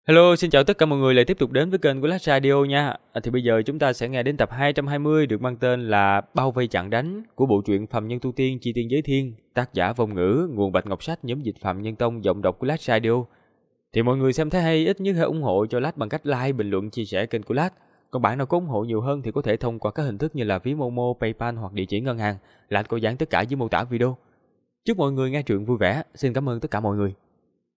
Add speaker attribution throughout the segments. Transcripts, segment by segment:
Speaker 1: Hello, xin chào tất cả mọi người lại tiếp tục đến với kênh của Last Radio nha. Thì bây giờ chúng ta sẽ nghe đến tập 220 được mang tên là Bao vây chặn đánh của bộ truyện Phàm Nhân Tu Tiên Chi Tiên Giới Thiên, tác giả Vong Ngữ, nguồn Bạch Ngọc Sách, nhóm dịch Phạm Nhân Tông, giọng đọc của Last Radio. Thì mọi người xem thấy hay ít nhất hãy ủng hộ cho Last bằng cách like, bình luận, chia sẻ kênh của Last. Còn bạn nào có ủng hộ nhiều hơn thì có thể thông qua các hình thức như là ví Momo, PayPal hoặc địa chỉ ngân hàng. Last có dán tất cả dưới mô tả video. Chúc mọi người nghe truyện vui vẻ. Xin cảm ơn tất cả mọi người.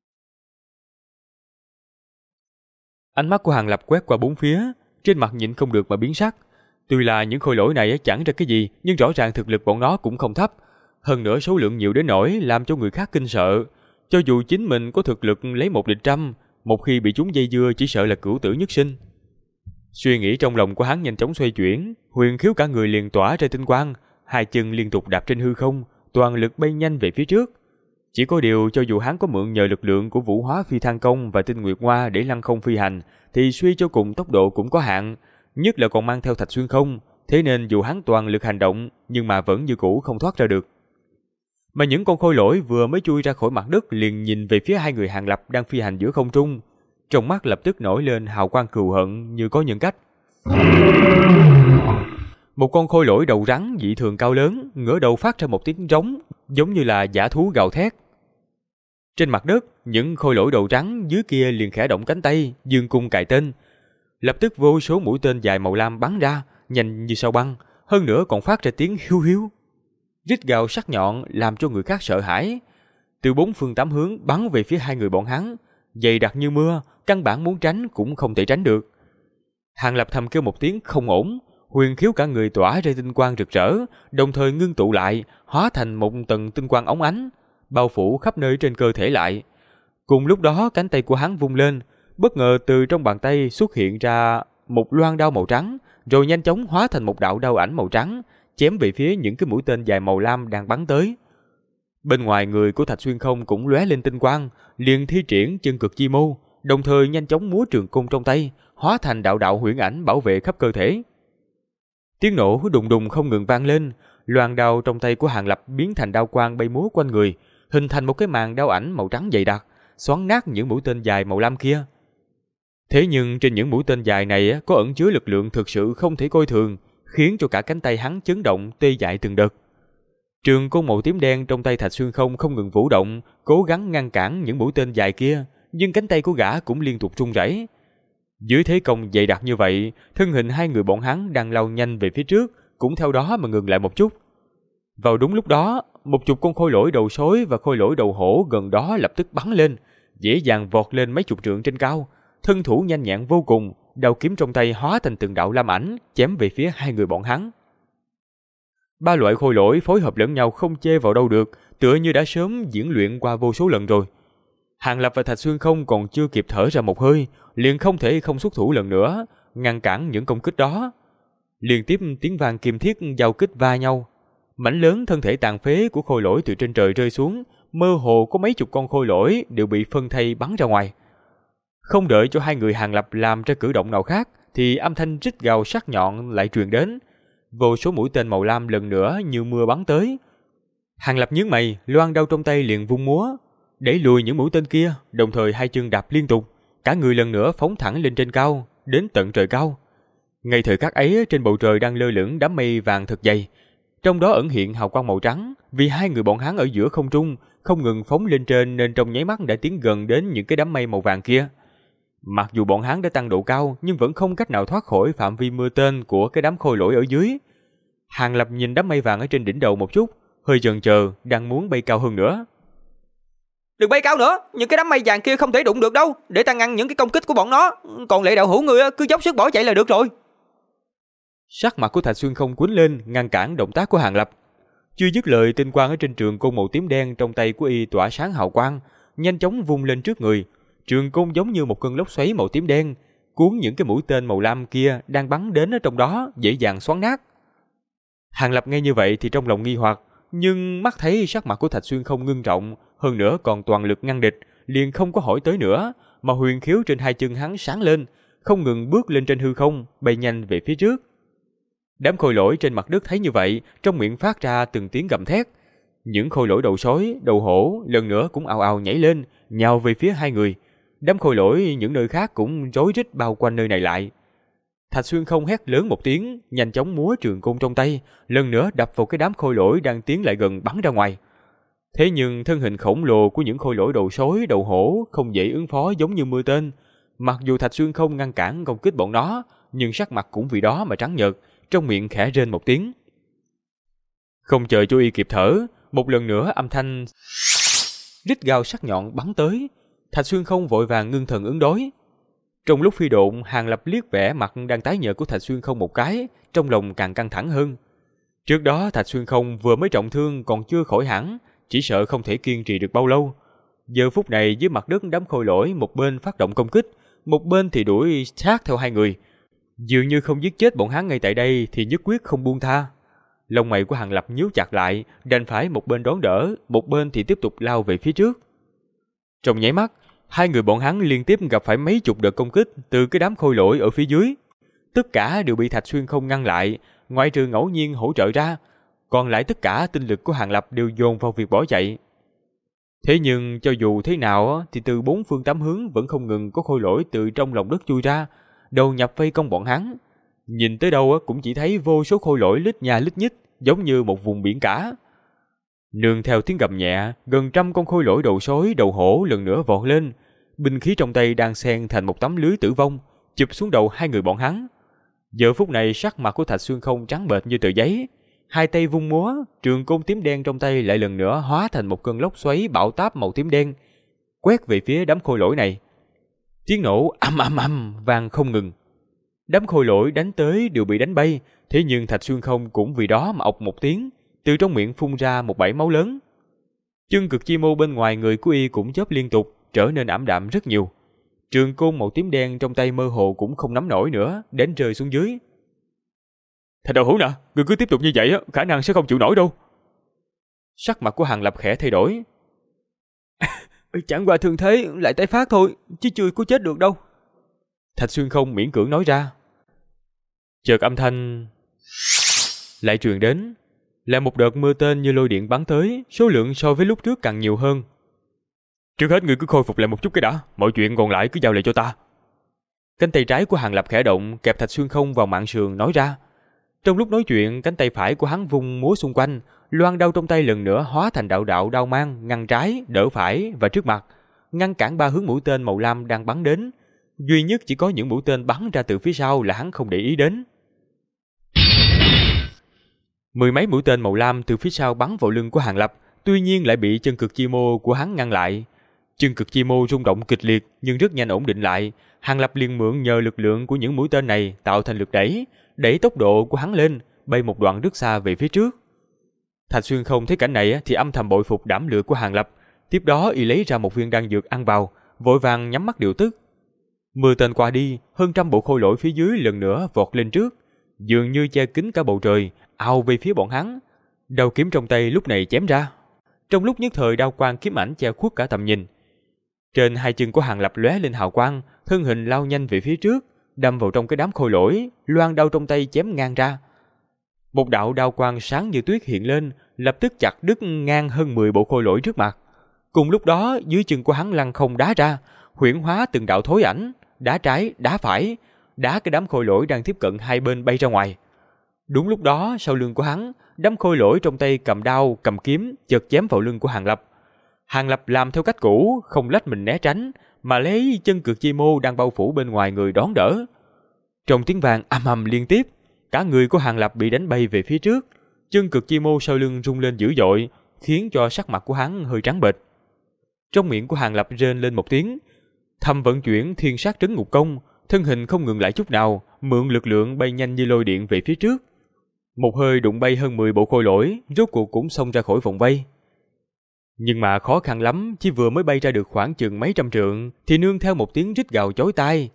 Speaker 1: Ánh mắt của Hàng Lập quét qua bốn phía, trên mặt nhịn không được mà biến sắc. Tuy là những khôi lỗi này chẳng ra cái gì, nhưng rõ ràng thực lực bọn nó cũng không thấp. Hơn nữa số lượng nhiều đến nỗi làm cho người khác kinh sợ. Cho dù chính mình có thực lực lấy 1 địch trăm, một khi bị chúng dây dưa chỉ sợ là cửu tử nhất sinh. Suy nghĩ trong lòng của hắn nhanh chóng xoay chuyển, huyền khiếu cả người liền tỏa ra tinh quang, hai chân liên tục đạp trên hư không, toàn lực bay nhanh về phía trước. Chỉ có điều cho dù hắn có mượn nhờ lực lượng của Vũ Hóa Phi Thăng Công và Tinh Nguyệt Hoa để lăng không phi hành, thì suy cho cùng tốc độ cũng có hạn, nhất là còn mang theo Thạch Xuyên Không, thế nên dù hắn toàn lực hành động, nhưng mà vẫn như cũ không thoát ra được. Mà những con khôi lỗi vừa mới chui ra khỏi mặt đất liền nhìn về phía hai người Hàng Lập đang phi hành giữa không trung, trong mắt lập tức nổi lên hào quang cừu hận như có nhân cách. Một con khôi lỗi đầu rắn dị thường cao lớn, ngửa đầu phát ra một tiếng rống, giống như là dã thú gào thét. Trên mặt đất, những khôi lỗi đầu rắn dưới kia liền khẽ động cánh tay, dương cung cài tên. Lập tức vô số mũi tên dài màu lam bắn ra, nhanh như sao băng, hơn nữa còn phát ra tiếng hiu hiu. Rít gào sắc nhọn làm cho người khác sợ hãi. Từ bốn phương tám hướng bắn về phía hai người bọn hắn, dày đặc như mưa, căn bản muốn tránh cũng không thể tránh được. Hàng Lập thầm kêu một tiếng không ổn, huyền khiếu cả người tỏa ra tinh quang rực rỡ, đồng thời ngưng tụ lại, hóa thành một tầng tinh quang óng ánh, bao phủ khắp nơi trên cơ thể lại. Cùng lúc đó cánh tay của hắn vung lên, bất ngờ từ trong bàn tay xuất hiện ra một loan đao màu trắng, rồi nhanh chóng hóa thành một đạo đao ảnh màu trắng, chém về phía những cái mũi tên dài màu lam đang bắn tới. Bên ngoài người của Thạch Xuyên Không cũng lóe lên tinh quang, liền thi triển chân cực chi mâu, đồng thời nhanh chóng múa trường cung trong tay, hóa thành đạo đạo huyễn ảnh bảo vệ khắp cơ thể. Tiếng nổ đùng đùng không ngừng vang lên, loan đao trong tay của Hàng Lập biến thành đao quang bay múa quanh người, hình thành một cái màn đao ảnh màu trắng dày đặc, xoắn nát những mũi tên dài màu lam kia. Thế nhưng trên những mũi tên dài này có ẩn chứa lực lượng thực sự không thể coi thường, khiến cho cả cánh tay hắn chấn động tê dại từng đợt. Trường côn màu tím đen trong tay Thạch Xuyên không ngừng vũ động, cố gắng ngăn cản những mũi tên dài kia, nhưng cánh tay của gã cũng liên tục run rẩy. Dưới thế công dày đặc như vậy, thân hình hai người bọn hắn đang lao nhanh về phía trước, cũng theo đó mà ngừng lại một chút. Vào đúng lúc đó, một chục con khôi lỗi đầu sói và khôi lỗi đầu hổ gần đó lập tức bắn lên, dễ dàng vọt lên mấy chục trượng trên cao, thân thủ nhanh nhẹn vô cùng, đao kiếm trong tay hóa thành từng đạo lam ảnh, chém về phía hai người bọn hắn. Ba loại khôi lỗi phối hợp lẫn nhau không chê vào đâu được, tựa như đã sớm diễn luyện qua vô số lần rồi. Hàng Lập và Thạch Xuyên Không còn chưa kịp thở ra một hơi, liền không thể không xuất thủ lần nữa, ngăn cản những công kích đó. Liên tiếp tiếng vang kim thiết giao kích va nhau. Mảnh lớn thân thể tàn phế của khôi lỗi từ trên trời rơi xuống, mơ hồ có mấy chục con khôi lỗi đều bị phân thây bắn ra ngoài. Không đợi cho hai người Hàng Lập làm ra cử động nào khác, thì âm thanh rít gào sắc nhọn lại truyền đến. Vô số mũi tên màu lam lần nữa như mưa bắn tới. Hàng Lập nhướng mày, loan đao trong tay liền vung múa, đẩy lùi những mũi tên kia, đồng thời hai chân đạp liên tục, cả người lần nữa phóng thẳng lên trên cao, đến tận trời cao. Ngay thời khắc ấy, trên bầu trời đang lơ lửng đám mây vàng thật dày, trong đó ẩn hiện hào quang màu trắng, vì hai người bọn hắn ở giữa không trung không ngừng phóng lên trên nên trong nháy mắt đã tiến gần đến những cái đám mây màu vàng kia. Mặc dù bọn hắn đã tăng độ cao, nhưng vẫn không cách nào thoát khỏi phạm vi mưa tên của cái đám khôi lỗi ở dưới. Hàng Lập nhìn đám mây vàng ở trên đỉnh đầu một chút, hơi chần chờ, đang muốn bay cao hơn nữa.
Speaker 2: Đừng bay cao nữa, những cái đám mây vàng kia không thể đụng được đâu, để ta ngăn những cái công kích của bọn nó. Còn Lệ đạo hữu người cứ dốc sức bỏ chạy là được rồi.
Speaker 1: Sắc mặt của Thạch Xuyên Không quýnh lên, ngăn cản động tác của Hàng Lập. Chưa dứt lời, tinh quang ở trên trường côn màu tím đen trong tay của y tỏa sáng hào quang, nhanh chóng vung lên trước người. Trường côn giống như một cơn lốc xoáy màu tím đen, cuốn những cái mũi tên màu lam kia đang bắn đến ở trong đó, dễ dàng xoắn nát. Hàng Lập nghe như vậy thì trong lòng nghi hoặc, nhưng mắt thấy sắc mặt của Thạch Xuyên Không ngưng trọng, hơn nữa còn toàn lực ngăn địch, liền không có hỏi tới nữa, mà huyền khiếu trên hai chân hắn sáng lên, không ngừng bước lên trên hư không, bay nhanh về phía trước. Đám khôi lỗi trên mặt đất thấy như vậy, trong miệng phát ra từng tiếng gầm thét. Những khôi lỗi đầu sói, đầu hổ lần nữa cũng ào ào nhảy lên, nhào về phía hai người. đám khôi lỗi những nơi khác cũng rối rít bao quanh nơi này lại. Thạch Xuyên Không hét lớn một tiếng, nhanh chóng múa trường côn trong tay, lần nữa đập vào cái đám khôi lỗi đang tiến lại gần bắn ra ngoài. Thế nhưng thân hình khổng lồ của những khôi lỗi đầu sói, đầu hổ không dễ ứng phó giống như mưa tên. Mặc dù Thạch Xuyên Không ngăn cản công kích bọn nó, nhưng sắc mặt cũng vì đó mà trắng nhợt, trong miệng khẽ rên một tiếng. Không chờ Chu Y kịp thở, một lần nữa âm thanh rít gào sắc nhọn bắn tới. Thạch Xuyên Không vội vàng ngưng thần ứng đối. Trong lúc phi độn, Hàng Lập liếc vẻ mặt đang tái nhợt của Thạch Xuyên Không một cái, trong lòng càng căng thẳng hơn. Trước đó Thạch Xuyên Không vừa mới trọng thương còn chưa khỏi hẳn, chỉ sợ không thể kiên trì được bao lâu. Giờ phút này dưới mặt đất đám khôi lỗi một bên phát động công kích, một bên thì đuổi sát theo hai người. Dường như không giết chết bọn hắn ngay tại đây thì nhất quyết không buông tha. Lông mày của Hàng Lập nhíu chặt lại, đành phải một bên đón đỡ, một bên thì tiếp tục lao về phía trước. Trong nháy mắt, hai người bọn hắn liên tiếp gặp phải mấy chục đợt công kích từ cái đám khôi lỗi ở phía dưới. Tất cả đều bị Thạch Xuyên Không ngăn lại, ngoại trừ ngẫu nhiên hỗ trợ ra, còn lại tất cả tinh lực của Hàng Lập đều dồn vào việc bỏ chạy. Thế nhưng cho dù thế nào thì từ bốn phương tám hướng vẫn không ngừng có khôi lỗi từ trong lòng đất chui ra, đầu nhập vây công bọn hắn. Nhìn tới đâu cũng chỉ thấy vô số khôi lỗi lít nha lít nhít, giống như một vùng biển cả. Nương theo tiếng gầm nhẹ, gần trăm con khôi lỗi đầu sói, đầu hổ lần nữa vọt lên, binh khí trong tay đang xen thành một tấm lưới tử vong, chụp xuống đầu hai người bọn hắn. Giờ phút này sắc mặt của Thạch Xuyên Không trắng bệch như tờ giấy, hai tay vung múa, trường côn tím đen trong tay lại lần nữa hóa thành một cơn lốc xoáy bão táp màu tím đen, quét về phía đám khôi lỗi này. Tiếng nổ ầm ầm ầm vang không ngừng. Đám khôi lỗi đánh tới đều bị đánh bay, thế nhưng Thạch Xuyên Không cũng vì đó mà ộc một tiếng, từ trong miệng phun ra một bãi máu lớn. Chân cực chi mô bên ngoài người của y cũng chớp liên tục, trở nên ảm đạm rất nhiều. Trường côn màu tím đen trong tay mơ hồ cũng không nắm nổi nữa, đến rơi xuống dưới. Thạch đầu hữu nè, ngươi cứ tiếp tục như vậy khả năng sẽ không chịu nổi đâu. Sắc mặt của Hàng Lập khẽ thay đổi.
Speaker 2: Chẳng qua thương thế lại tái phát thôi, chứ chưa có chết được đâu.
Speaker 1: Thạch Xuyên Không miễn cưỡng nói ra. Chợt âm thanh lại truyền đến, là một đợt mưa tên như lôi điện bắn tới, số lượng so với lúc trước càng nhiều hơn. Trước hết ngươi cứ khôi phục lại một chút cái đã, mọi chuyện còn lại cứ giao lại cho ta. Cánh tay trái của Hàng Lập khẽ động, kẹp Thạch Xuyên Không vào mạn sườn nói ra. Trong lúc nói chuyện, cánh tay phải của hắn vung múa xung quanh, loan đao trong tay lần nữa hóa thành đạo đạo đao mang, ngăn trái, đỡ phải và trước mặt, ngăn cản ba hướng mũi tên màu lam đang bắn đến. Duy nhất chỉ có những mũi tên bắn ra từ phía sau là hắn không để ý đến. Mười mấy mũi tên màu lam từ phía sau bắn vào lưng của Hàng Lập, tuy nhiên lại bị chân cực chi mô của hắn ngăn lại. Chân cực chi mô rung động kịch liệt nhưng rất nhanh ổn định lại. Hàng Lập liền mượn nhờ lực lượng của những mũi tên này tạo thành lực đẩy tốc độ của hắn lên, bay một đoạn rất xa về phía trước. Thạch Xuyên Không thấy cảnh này thì âm thầm bội phục đảm lược của Hàng Lập. Tiếp đó y lấy ra một viên đan dược ăn vào, vội vàng nhắm mắt điều tức. Mưa tên qua đi, hơn trăm bộ khôi lỗi phía dưới lần nữa vọt lên trước, dường như che kín cả bầu trời, ào về phía bọn hắn. Đao kiếm trong tay lúc này chém ra. Trong lúc nhất thời đao quang kiếm ảnh che khuất cả tầm nhìn. Trên hai chân của Hàng Lập lóe lên hào quang, thân hình lao nhanh về phía trước, đâm vào trong cái đám khôi lỗi, loan đao trong tay chém ngang ra. Một đạo đao quang sáng như tuyết hiện lên, lập tức chặt đứt ngang hơn 10 bộ khôi lỗi trước mặt. Cùng lúc đó, dưới chân của hắn lăng không đá ra, huyễn hóa từng đạo thối ảnh, đá trái, đá phải, đá cái đám khôi lỗi đang tiếp cận hai bên bay ra ngoài. Đúng lúc đó, sau lưng của hắn, đám khôi lỗi trong tay cầm đao, cầm kiếm, chợt chém vào lưng của Hàng Lập. Hàng Lập làm theo cách cũ, không lách mình né tránh, mà lấy chân cực chi mô đang bao phủ bên ngoài người đón đỡ. Trong tiếng vang ầm ầm liên tiếp, cả người của Hàng Lập bị đánh bay về phía trước. Chân cực chi mô sau lưng rung lên dữ dội, khiến cho sắc mặt của hắn hơi trắng bệch. Trong miệng của Hàng Lập rên lên một tiếng, thầm vận chuyển thiên sát trấn ngục công, thân hình không ngừng lại chút nào, mượn lực lượng bay nhanh như lôi điện về phía trước. Một hơi đụng bay hơn 10 bộ khôi lỗi, rốt cuộc cũng xông ra khỏi vòng vây. Nhưng mà khó khăn lắm, chỉ vừa mới bay ra được khoảng chừng mấy trăm trượng, thì nương theo một tiếng rít gào chói tai.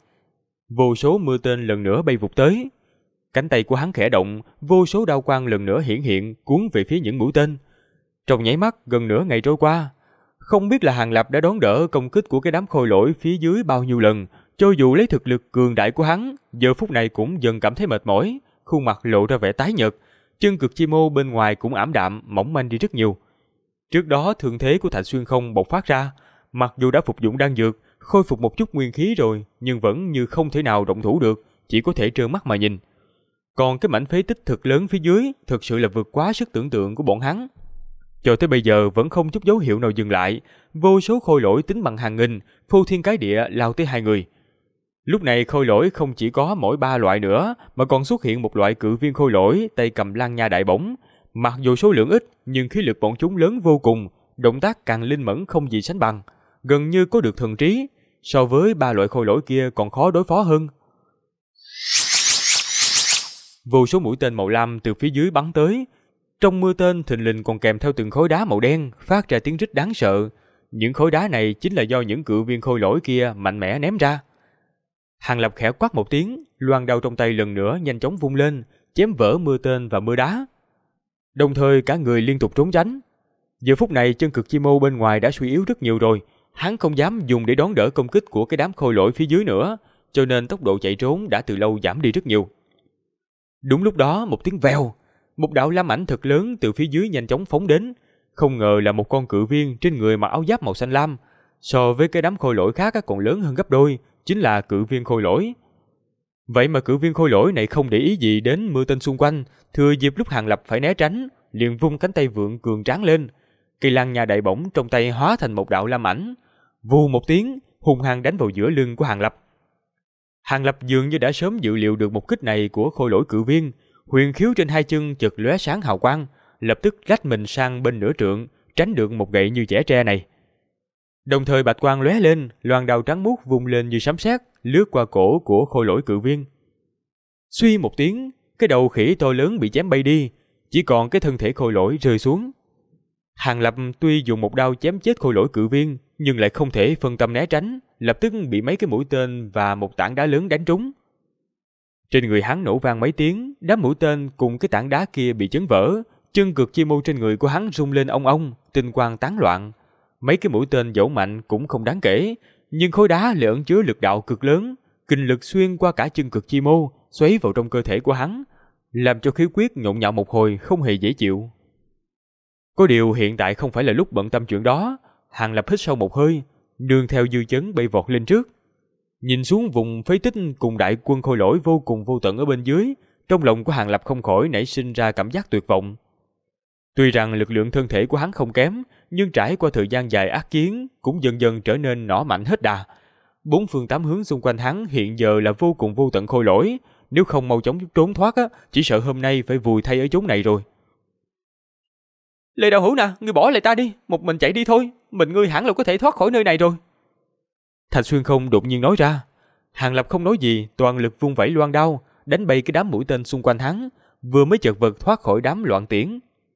Speaker 1: Vô số mưa tên lần nữa bay vụt tới. Cánh tay của hắn khẽ động, vô số đao quang lần nữa hiển hiện, cuốn về phía những mũi tên. Trong nháy mắt, gần nửa ngày trôi qua, không biết là Hàng Lập đã đón đỡ công kích của cái đám khôi lỗi phía dưới bao nhiêu lần, cho dù lấy thực lực cường đại của hắn, giờ phút này cũng dần cảm thấy mệt mỏi, khuôn mặt lộ ra vẻ tái nhợt, chân cực chi mô bên ngoài cũng ảm đạm, mỏng manh đi rất nhiều. Trước đó thương thế của Thạch Xuyên Không bộc phát ra, mặc dù đã phục dụng đan dược, khôi phục một chút nguyên khí rồi, nhưng vẫn như không thể nào động thủ được, chỉ có thể trơ mắt mà nhìn. Còn cái mảnh phế tích thực lớn phía dưới thực sự là vượt quá sức tưởng tượng của bọn hắn. Cho tới bây giờ vẫn không chút dấu hiệu nào dừng lại, vô số khôi lỗi tính bằng hàng nghìn, phô thiên cái địa lao tới hai người. Lúc này khôi lỗi không chỉ có mỗi 3 loại nữa, mà còn xuất hiện một loại cự viên khôi lỗi tay cầm lang nha đại bổng. Mặc dù số lượng ít, nhưng khí lực bọn chúng lớn vô cùng, động tác càng linh mẫn không gì sánh bằng, gần như có được thần trí, so với 3 loại khôi lỗi kia còn khó đối phó hơn. Vô số mũi tên màu lam từ phía dưới bắn tới, trong mưa tên thình lình còn kèm theo từng khối đá màu đen phát ra tiếng rít đáng sợ. Những khối đá này chính là do những cự viên khôi lỗi kia mạnh mẽ ném ra. Hàng Lập khẽ quát một tiếng, loan đao trong tay lần nữa nhanh chóng vung lên, chém vỡ mưa tên và mưa đá. Đồng thời cả người liên tục trốn tránh. Giờ phút này chân cực chi mô bên ngoài đã suy yếu rất nhiều rồi, hắn không dám dùng để đón đỡ công kích của cái đám khôi lỗi phía dưới nữa, cho nên tốc độ chạy trốn đã từ lâu giảm đi rất nhiều. Đúng lúc đó một tiếng vèo, một đạo lam ảnh thật lớn từ phía dưới nhanh chóng phóng đến, không ngờ là một con cự viên trên người mặc áo giáp màu xanh lam, so với cái đám khôi lỗi khác còn lớn hơn gấp đôi, chính là cự viên khôi lỗi. Vậy mà cự viên khôi lỗi này không để ý gì đến mưa tên xung quanh, thừa dịp lúc Hàng Lập phải né tránh, liền vung cánh tay vượn cường tráng lên, cây lang nha đại bổng trong tay hóa thành một đạo lam ảnh, vù một tiếng hung hăng đánh vào giữa lưng của Hàng Lập. Hàng Lập dường như đã sớm dự liệu được một kích này của khôi lỗi cự viên, huyền khiếu trên hai chân chợt lóe sáng hào quang, lập tức lách mình sang bên nửa trượng, tránh được một gậy như chẻ tre này. Đồng thời bạch quang lóe lên, loan đao trắng muốt vung lên như sấm sét, lướt qua cổ của khôi lỗi cự viên. Suy một tiếng, cái đầu khỉ to lớn bị chém bay đi, chỉ còn cái thân thể khôi lỗi rơi xuống. Hàng Lập tuy dùng một đao chém chết khôi lỗi cự viên, nhưng lại không thể phân tâm né tránh, lập tức bị mấy cái mũi tên và một tảng đá lớn đánh trúng. Trên người hắn nổ vang mấy tiếng, đám mũi tên cùng cái tảng đá kia bị chấn vỡ, chân cực chi mô trên người của hắn rung lên ong ong, tinh quang tán loạn. Mấy cái mũi tên dẫu mạnh cũng không đáng kể, nhưng khối đá lại ẩn chứa lực đạo cực lớn, kình lực xuyên qua cả chân cực chi mô, xoáy vào trong cơ thể của hắn, làm cho khí huyết nhộn nhạo một hồi không hề dễ chịu. Có điều hiện tại không phải là lúc bận tâm chuyện đó. Hàng Lập hít sâu một hơi, nương theo dư chấn bay vọt lên trước, nhìn xuống vùng phế tích cùng đại quân khôi lỗi vô cùng vô tận ở bên dưới, trong lòng của Hàng Lập không khỏi nảy sinh ra cảm giác tuyệt vọng. Tuy rằng lực lượng thân thể của hắn không kém, nhưng trải qua thời gian dài ác chiến cũng dần dần trở nên nỏ mạnh hết đà. Bốn phương tám hướng xung quanh hắn hiện giờ là vô cùng vô tận khôi lỗi, nếu không mau chóng trốn thoát chỉ sợ hôm nay phải vùi thay ở chốn này rồi.
Speaker 2: Lê Đạo Hữu nè, ngươi bỏ lại ta đi, một mình chạy đi thôi, mình ngươi hẳn là có thể thoát khỏi nơi này rồi.
Speaker 1: Thạch Xuyên Không đột nhiên nói ra. Hàng Lập không nói gì, toàn lực vung vẩy loan đao, đánh bay cái đám mũi tên xung quanh hắn, vừa mới chợt vật thoát khỏi đám loạn tiễn.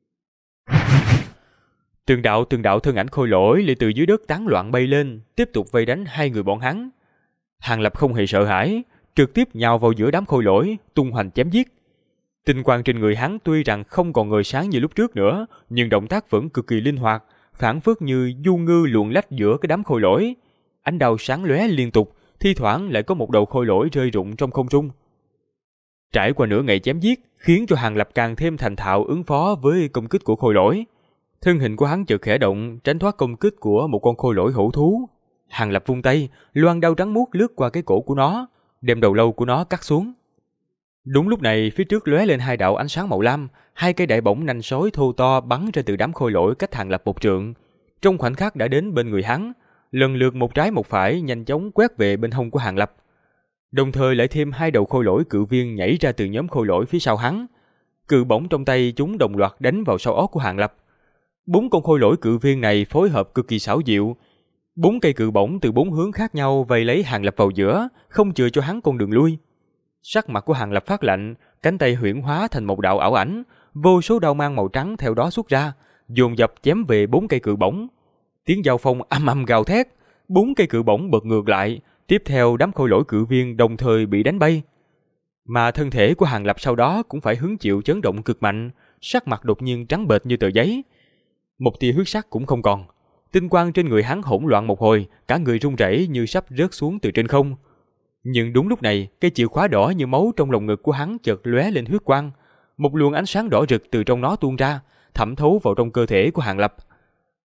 Speaker 1: Từng đạo thân ảnh khôi lỗi lại từ dưới đất tán loạn bay lên, tiếp tục vây đánh hai người bọn hắn. Hàng Lập không hề sợ hãi, trực tiếp nhào vào giữa đám khôi lỗi, tung hoành chém giết. Tinh quang trên người hắn tuy rằng không còn ngời sáng như lúc trước nữa, nhưng động tác vẫn cực kỳ linh hoạt, phảng phất như du ngư luồn lách giữa cái đám khôi lỗi. Ánh đao sáng lóe liên tục, thi thoảng lại có một đầu khôi lỗi rơi rụng trong không trung. Trải qua nửa ngày chém giết, khiến cho Hàng Lập càng thêm thành thạo ứng phó với công kích của khôi lỗi. Thân hình của hắn chợt khẽ động, tránh thoát công kích của một con khôi lỗi hổ thú. Hàng Lập vung tay, loan đao trắng muốt lướt qua cái cổ của nó, đem đầu lâu của nó cắt xuống. Đúng lúc này, phía trước lóe lên hai đạo ánh sáng màu lam, hai cây đại bổng nanh sói thô to bắn ra từ đám khôi lỗi cách Hàng Lập một trượng. Trong khoảnh khắc đã đến bên người hắn, lần lượt một trái một phải nhanh chóng quét về bên hông của Hàng Lập. Đồng thời lại thêm hai đầu khôi lỗi cự viên nhảy ra từ nhóm khôi lỗi phía sau hắn. Cự bổng trong tay chúng đồng loạt đánh vào sau óc của Hàng Lập. 4 con khôi lỗi cự viên này phối hợp cực kỳ xảo diệu. 4 cây cự bổng từ 4 hướng khác nhau vây lấy Hàng Lập vào giữa, không chừa cho hắn con đường lui. Sắc mặt của Hàng Lập phát lạnh, cánh tay huyễn hóa thành một đạo ảo ảnh, vô số đao mang màu trắng theo đó xuất ra, dồn dập chém về 4 cây cự bổng. Tiếng giao phong âm âm gào thét, 4 cây cự bổng bật ngược lại, tiếp theo đám khôi lỗi cự viên đồng thời bị đánh bay. Mà thân thể của Hàng Lập sau đó cũng phải hứng chịu chấn động cực mạnh, sắc mặt đột nhiên trắng bệch như tờ giấy. Một tia huyết sắc cũng không còn. Tinh quang trên người hắn hỗn loạn một hồi, cả người run rẩy như sắp rớt xuống từ trên không. Nhưng đúng lúc này, cây chìa khóa đỏ như máu trong lồng ngực của hắn chợt lóe lên huyết quang, một luồng ánh sáng đỏ rực từ trong nó tuôn ra, thẩm thấu vào trong cơ thể của Hàng Lập.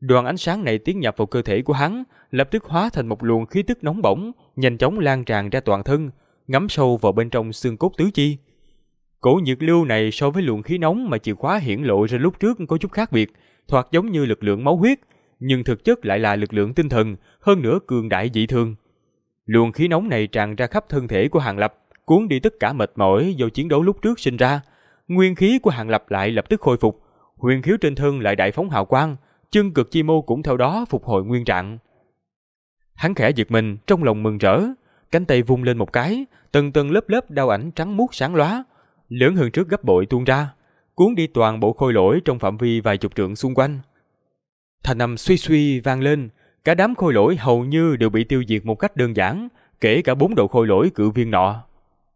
Speaker 1: Đoàn ánh sáng này tiến nhập vào cơ thể của hắn, lập tức hóa thành một luồng khí tức nóng bỏng, nhanh chóng lan tràn ra toàn thân, ngấm sâu vào bên trong xương cốt tứ chi. Cổ nhiệt lưu này so với luồng khí nóng mà chìa khóa hiển lộ ra lúc trước có chút khác biệt, thoạt giống như lực lượng máu huyết, nhưng thực chất lại là lực lượng tinh thần, hơn nữa cường đại dị thường. Luồng khí nóng này tràn ra khắp thân thể của Hàn Lập, cuốn đi tất cả mệt mỏi do chiến đấu lúc trước sinh ra. Nguyên khí của Hàn Lập lại lập tức khôi phục, huyền khiếu trên thân lại đại phóng hào quang, chân cực chi mô cũng theo đó phục hồi nguyên trạng. Hắn khẽ giật mình, trong lòng mừng rỡ, cánh tay vung lên một cái, tầng tầng lớp lớp đao ảnh trắng muốt sáng lóa, lớn hơn trước gấp bội tuôn ra, cuốn đi toàn bộ khôi lỗi trong phạm vi vài chục trượng xung quanh. Thanh âm suy suy vang lên, cả đám khôi lỗi hầu như đều bị tiêu diệt một cách đơn giản, kể cả 4 đầu khôi lỗi cự viên nọ.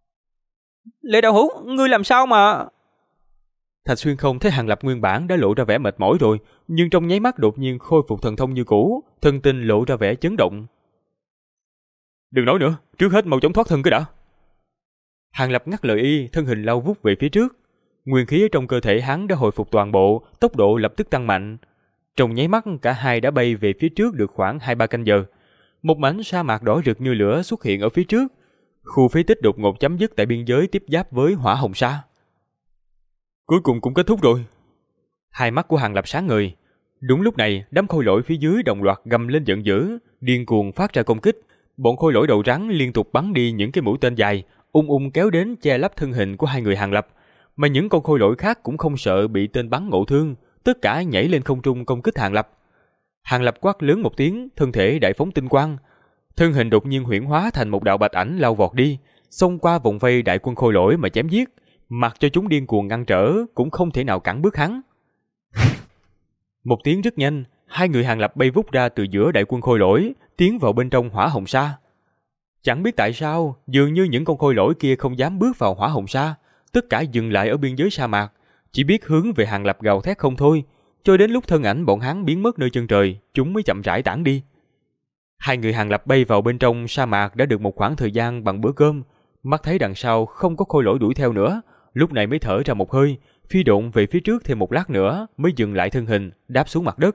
Speaker 2: Lệ Đạo Hữu, ngươi làm sao mà...
Speaker 1: Thạch Xuyên không thấy Hàn Lập nguyên bản đã lộ ra vẻ mệt mỏi rồi, nhưng trong nháy mắt đột nhiên khôi phục thần thông như cũ, thân tinh lộ ra vẻ chấn động. Đừng nói nữa, trước hết mau chóng thoát thân cái đã. Hàn Lập ngắt lời y, thân hình lao vút về phía trước. Nguyên khí ở trong cơ thể hắn đã hồi phục toàn bộ, tốc độ lập tức tăng mạnh. Trong nháy mắt cả hai đã bay về phía trước được khoảng 2-3 canh giờ. Một mảnh sa mạc đỏ rực như lửa xuất hiện ở phía trước. Khu phế tích đột ngột chấm dứt tại biên giới tiếp giáp với Hỏa Hồng Sa. Cuối cùng cũng kết thúc rồi. Hai mắt của Hàn Lập sáng ngời. Đúng lúc này, đám khôi lỗi phía dưới đồng loạt gầm lên giận dữ, điên cuồng phát ra công kích. Bọn khôi lỗi đầu rắn liên tục bắn đi những cái mũi tên dài, ung kéo đến che lấp thân hình của hai người Hàn Lập. Mà những con khôi lỗi khác cũng không sợ bị tên bắn ngộ thương, tất cả nhảy lên không trung công kích Hàn Lập. Hàn Lập quát lớn một tiếng, thân thể đại phóng tinh quang, thân hình đột nhiên huyễn hóa thành một đạo bạch ảnh lao vọt đi, xông qua vòng vây đại quân khôi lỗi mà chém giết, mặc cho chúng điên cuồng ngăn trở cũng không thể nào cản bước hắn. Một tiếng rất nhanh, hai người Hàn Lập bay vút ra từ giữa đại quân khôi lỗi, tiến vào bên trong Hỏa Hồng Sa. Chẳng biết tại sao, dường như những con khôi lỗi kia không dám bước vào Hỏa Hồng Sa, tất cả dừng lại ở biên giới sa mạc, chỉ biết hướng về Hàn Lập gào thét không thôi, cho đến lúc thân ảnh bọn hắn biến mất nơi chân trời, chúng mới chậm rãi tản đi. Hai người Hàn Lập bay vào bên trong sa mạc đã được một khoảng thời gian bằng bữa cơm, mắt thấy đằng sau không có khôi lỗi đuổi theo nữa, lúc này mới thở ra một hơi, phi độn về phía trước thêm một lát nữa mới dừng lại thân hình, đáp xuống mặt đất.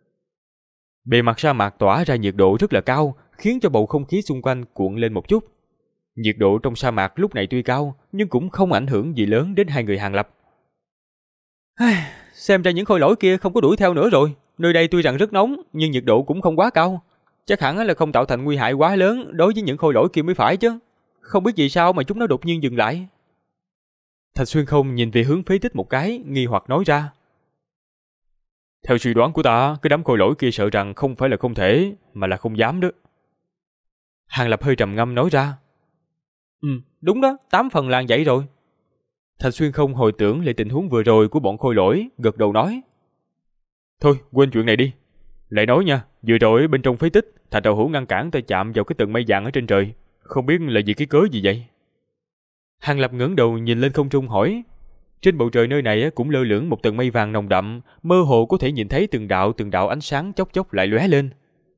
Speaker 1: Bề mặt sa mạc tỏa ra nhiệt độ rất là cao, khiến cho bầu không khí xung quanh cuộn lên một chút. Nhiệt độ trong sa mạc lúc này tuy cao, nhưng cũng không ảnh hưởng gì lớn đến hai người Hàn Lập. Xem ra những khôi lỗi kia không có đuổi theo nữa rồi. Nơi đây tuy rằng rất nóng, nhưng nhiệt độ cũng không quá cao. Chắc hẳn là không tạo thành nguy hại quá lớn đối với những khôi lỗi kia mới phải chứ. Không biết vì sao mà chúng nó đột nhiên dừng lại. Thạch Xuyên không nhìn về hướng phế tích một cái, nghi hoặc nói ra. Theo suy đoán của ta, cái đám khôi lỗi kia sợ rằng không phải là không thể, mà là không dám đó. Hàn Lập hơi trầm ngâm nói ra. Đúng đó, 8 phần là vậy rồi. Thạch Xuyên không hồi tưởng lại tình huống vừa rồi của bọn khôi lỗi, gật đầu nói. Thôi, quên chuyện này đi. Lại nói nha, vừa rồi bên trong phế tích, Thạch Đạo Hữu ngăn cản ta chạm vào cái tầng mây vàng ở trên trời. Không biết là vì cái cớ gì vậy? Hàn Lập ngẩng đầu nhìn lên không trung hỏi. Trên bầu trời nơi này cũng lơ lửng một tầng mây vàng nồng đậm, mơ hồ có thể nhìn thấy từng đạo ánh sáng chốc chốc lại lóe lên.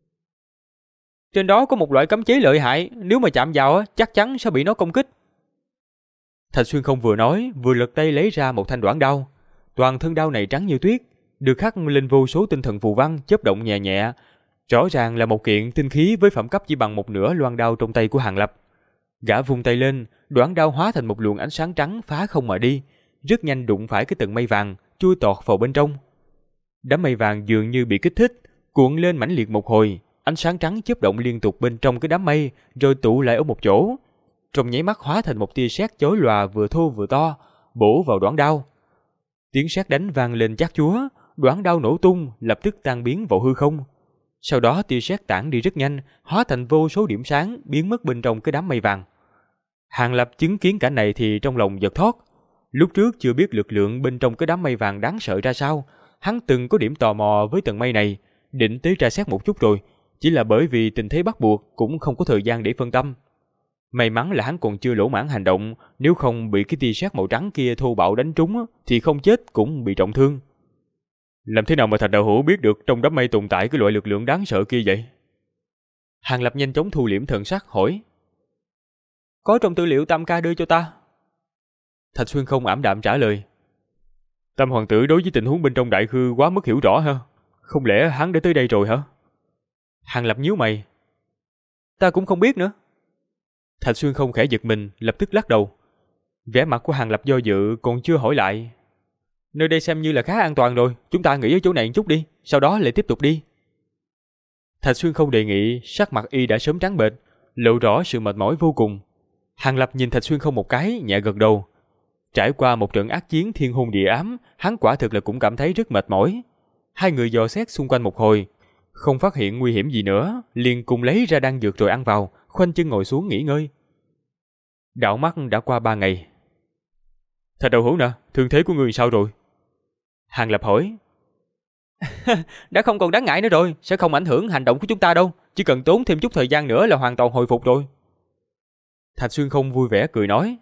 Speaker 1: Trên đó có một loại cấm chế lợi hại, nếu mà chạm vào chắc chắn sẽ bị nó công kích. Thạch Xuyên không vừa nói, vừa lật tay lấy ra một thanh đoản đao. Toàn thân đao này trắng như tuyết, được khắc lên vô số tinh thần phù văn chớp động nhẹ nhẹ, rõ ràng là một kiện tinh khí với phẩm cấp chỉ bằng một nửa loan đao trong tay của Hàn Lập. Gã vung tay lên, đoản đao hóa thành một luồng ánh sáng trắng phá không mà đi, rất nhanh đụng phải cái tầng mây vàng, chui tọt vào bên trong. Đám mây vàng dường như bị kích thích, cuộn lên mãnh liệt một hồi, ánh sáng trắng chớp động liên tục bên trong cái đám mây, rồi tụ lại ở một chỗ. Trong nháy mắt hóa thành một tia sét chói lòa vừa thô vừa to, bổ vào đoản đao. Tiếng sét đánh vang lên chát chúa, đoản đao nổ tung, lập tức tan biến vào hư không. Sau đó tia sét tản đi rất nhanh, hóa thành vô số điểm sáng biến mất bên trong cái đám mây vàng. Hàn Lập chứng kiến cảnh này thì trong lòng giật thót. Lúc trước chưa biết lực lượng bên trong cái đám mây vàng đáng sợ ra sao, hắn từng có điểm tò mò với tầng mây này, định tới tra xét một chút rồi, chỉ là bởi vì tình thế bắt buộc cũng không có thời gian để phân tâm. May mắn là hắn còn chưa lỗ mãng hành động, nếu không bị cái tia sét màu trắng kia thô bạo đánh trúng thì không chết cũng bị trọng thương. Làm thế nào mà Thạch Đạo Hữu biết được trong đám mây tồn tại cái loại lực lượng đáng sợ kia vậy? Hàn Lập nhanh chóng thu liễm thần sắc hỏi. Có trong tư liệu Tam ca đưa cho ta. Thạch Xuyên không ảm đạm trả lời. Tam hoàng tử đối với tình huống bên trong đại khư quá mức hiểu rõ ha. Không lẽ hắn đã tới đây rồi hả? Hàng Lập nhíu mày.
Speaker 2: Ta cũng không biết nữa.
Speaker 1: Thạch Xuyên Không khẽ giật mình, lập tức lắc đầu. Vẻ mặt của Hàng Lập do dự, còn chưa hỏi lại.
Speaker 2: Nơi đây xem như là khá an toàn rồi, chúng ta nghỉ ở chỗ này một chút đi, sau đó lại tiếp tục đi.
Speaker 1: Thạch Xuyên Không đề nghị, sắc mặt y đã sớm trắng bệch, lộ rõ sự mệt mỏi vô cùng. Hàng Lập nhìn Thạch Xuyên Không một cái, nhẹ gật đầu. Trải qua một trận ác chiến thiên hôn địa ám, hắn quả thực là cũng cảm thấy rất mệt mỏi. Hai người dò xét xung quanh một hồi, không phát hiện nguy hiểm gì nữa, liền cùng lấy ra đan dược rồi ăn vào, khoanh chân ngồi xuống nghỉ ngơi. Đảo mắt đã qua 3 ngày. Thạch Đầu Hữu nè, thương thế của người sao rồi? Hàng Lập hỏi.
Speaker 2: Đã không còn đáng ngại nữa rồi, sẽ không ảnh hưởng hành động của chúng ta đâu, chỉ cần tốn thêm chút thời gian nữa là hoàn toàn hồi phục rồi.
Speaker 1: Thạch Xuyên Không vui vẻ cười nói.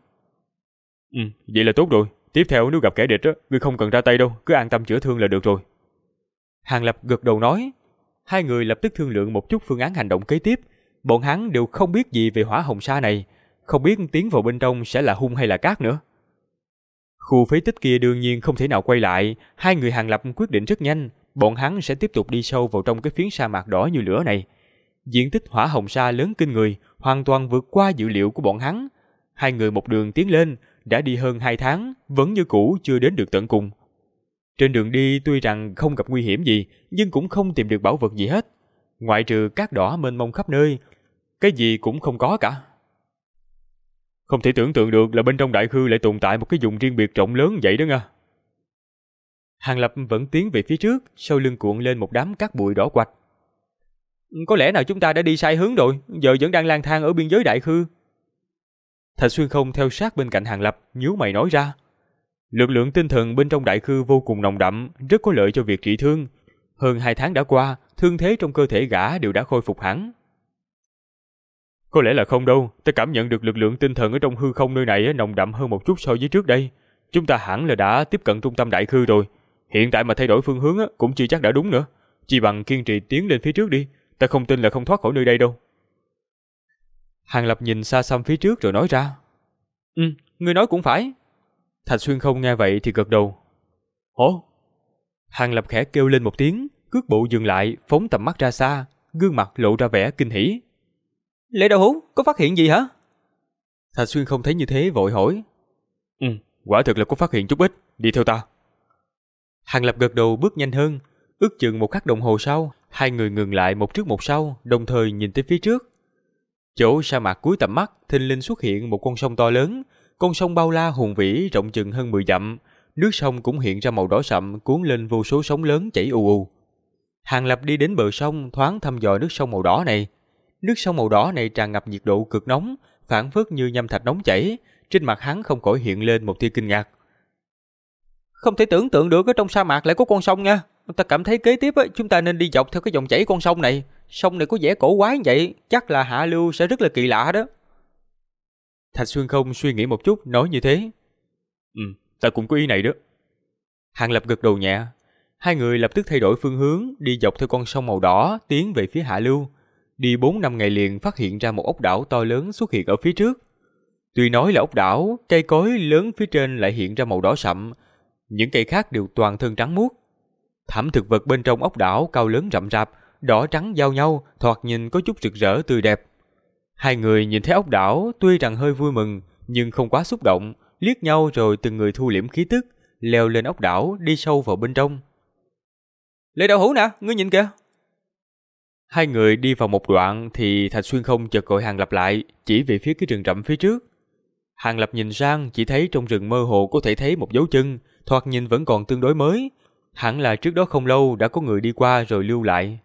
Speaker 1: Vậy là tốt rồi, tiếp theo nếu gặp kẻ địch, ngươi không cần ra tay đâu, cứ an tâm chữa thương là được rồi. Hàng Lập gật đầu nói. Hai người lập tức thương lượng một chút phương án hành động kế tiếp. Bọn hắn đều không biết gì về hỏa hồng sa này, không biết tiến vào bên trong sẽ là hung hay là cát nữa. Khu phế tích kia đương nhiên không thể nào quay lại. Hai người Hàng Lập quyết định rất nhanh, bọn hắn sẽ tiếp tục đi sâu vào trong cái phiến sa mạc đỏ như lửa này. Diện tích hỏa hồng sa lớn kinh người, hoàn toàn vượt qua dự liệu của bọn hắn. Hai người một đường tiến lên, đã đi hơn 2 tháng, vẫn như cũ chưa đến được tận cùng. Trên đường đi tuy rằng không gặp nguy hiểm gì, nhưng cũng không tìm được bảo vật gì hết. Ngoại trừ cát đỏ mênh mông khắp nơi, cái gì cũng không có cả. Không thể tưởng tượng được là bên trong đại khư lại tồn tại một cái vùng riêng biệt rộng lớn vậy đó nha. Hàng Lập vẫn tiến về phía trước, sau lưng cuộn lên một đám cát bụi đỏ quạch.
Speaker 2: Có lẽ nào chúng ta đã đi sai hướng rồi, giờ vẫn đang lang thang ở biên giới đại khư.
Speaker 1: Thạch Xuyên Không theo sát bên cạnh Hàng Lập, nhíu mày nói ra. Lực lượng tinh thần bên trong đại khư vô cùng nồng đậm, rất có lợi cho việc trị thương. Hơn 2 tháng đã qua, thương thế trong cơ thể gã đều đã khôi phục hẳn. Có lẽ là không đâu, ta cảm nhận được lực lượng tinh thần ở trong hư không nơi này nồng đậm hơn một chút so với trước đây. Chúng ta hẳn là đã tiếp cận trung tâm đại khư rồi. Hiện tại mà thay đổi phương hướng cũng chưa chắc đã đúng nữa. Chỉ bằng kiên trì tiến lên phía trước đi, ta không tin là không thoát khỏi nơi đây đâu. Hàng Lập nhìn xa xăm phía trước rồi nói ra.
Speaker 2: Ngươi nói cũng phải.
Speaker 1: Thạch Xuyên Không nghe vậy thì gật đầu. Ồ! Hàng Lập khẽ kêu lên một tiếng, cước bộ dừng lại, phóng tầm mắt ra xa, gương mặt lộ ra vẻ kinh hỉ.
Speaker 2: Lệ Đạo Hữu, có phát hiện gì hả?
Speaker 1: Thạch Xuyên Không thấy như thế vội hỏi. Quả thực là có phát hiện chút ít, đi theo ta. Hàng Lập gật đầu bước nhanh hơn, ước chừng 1 khắc đồng hồ sau, hai người ngừng lại một trước một sau, đồng thời nhìn tới phía trước. Chỗ sa mạc cuối tầm mắt, thình lình xuất hiện một con sông to lớn, con sông bao la hùng vĩ rộng chừng hơn 10 dặm, nước sông cũng hiện ra màu đỏ sậm cuốn lên vô số sóng lớn chảy ù ù. Hàng Lập đi đến bờ sông thoáng thăm dò nước sông màu đỏ này. Nước sông màu đỏ này tràn ngập nhiệt độ cực nóng, phảng phất như nham thạch nóng chảy, trên mặt hắn không khỏi hiện lên một tia kinh ngạc.
Speaker 2: Không thể tưởng tượng được ở trong sa mạc lại có con sông nha. Ta cảm thấy kế tiếp chúng ta nên đi dọc theo cái dòng chảy con sông này. Sông này có vẻ cổ quái vậy, chắc là hạ lưu sẽ rất là kỳ lạ đó.
Speaker 1: Thạch Xuyên Không suy nghĩ một chút nói như thế. Ta cũng có ý này đó. Hàng Lập gật đầu nhẹ. Hai người lập tức thay đổi phương hướng, đi dọc theo con sông màu đỏ tiến về phía hạ lưu. Đi 4-5 ngày liền phát hiện ra một ốc đảo to lớn xuất hiện ở phía trước. Tuy nói là ốc đảo, cây cối lớn phía trên lại hiện ra màu đỏ sậm, những cây khác đều toàn thân trắng muốt. Thảm thực vật bên trong ốc đảo cao lớn rậm rạp, đỏ trắng giao nhau, thoạt nhìn có chút rực rỡ tươi đẹp. Hai người nhìn thấy ốc đảo tuy rằng hơi vui mừng, nhưng không quá xúc động, liếc nhau rồi từng người thu liễm khí tức, leo lên ốc đảo đi sâu vào bên trong.
Speaker 2: Lệ Đạo Hữu nè, ngươi nhìn kìa.
Speaker 1: Hai người đi vào một đoạn thì Thạch Xuyên Không chợt gọi Hàng Lập lại, chỉ về phía cái rừng rậm phía trước. Hàng Lập nhìn sang chỉ thấy trong rừng mơ hồ có thể thấy một dấu chân, thoạt nhìn vẫn còn tương đối mới. Hẳn là trước đó không lâu đã có người đi qua rồi lưu lại.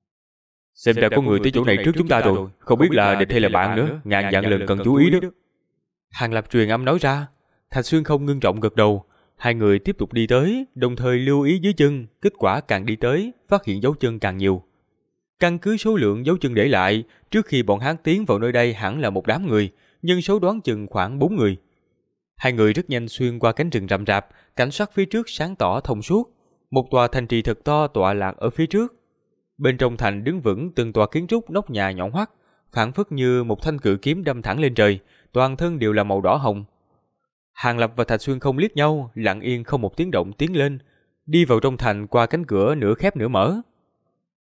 Speaker 1: Xem ra có người tới chỗ này trước chúng ta rồi, không biết là địch hay là bạn nữa, ngàn vạn lần cần chú ý đó. Hàng Lập truyền âm nói ra. Thạch Xuyên Không ngưng trọng gật đầu. Hai người tiếp tục đi tới, đồng thời lưu ý dưới chân, kết quả càng đi tới, phát hiện dấu chân càng nhiều. Căn cứ số lượng dấu chân để lại, trước khi bọn hắn tiến vào nơi đây hẳn là một đám người, nhân số đoán chừng khoảng 4 người. Hai người rất nhanh xuyên qua cánh rừng rậm rạp, cảnh sắc phía trước sáng tỏ thông suốt. Một tòa thành trì thật to tọa lạc ở phía trước. Bên trong thành đứng vững từng tòa kiến trúc nóc nhà nhọn hoắt, phảng phất như một thanh cự kiếm đâm thẳng lên trời, toàn thân đều là màu đỏ hồng. Hàng Lập và Thạch Xuyên Không liếc nhau, lặng yên không một tiếng động tiến lên, đi vào trong thành qua cánh cửa nửa khép nửa mở.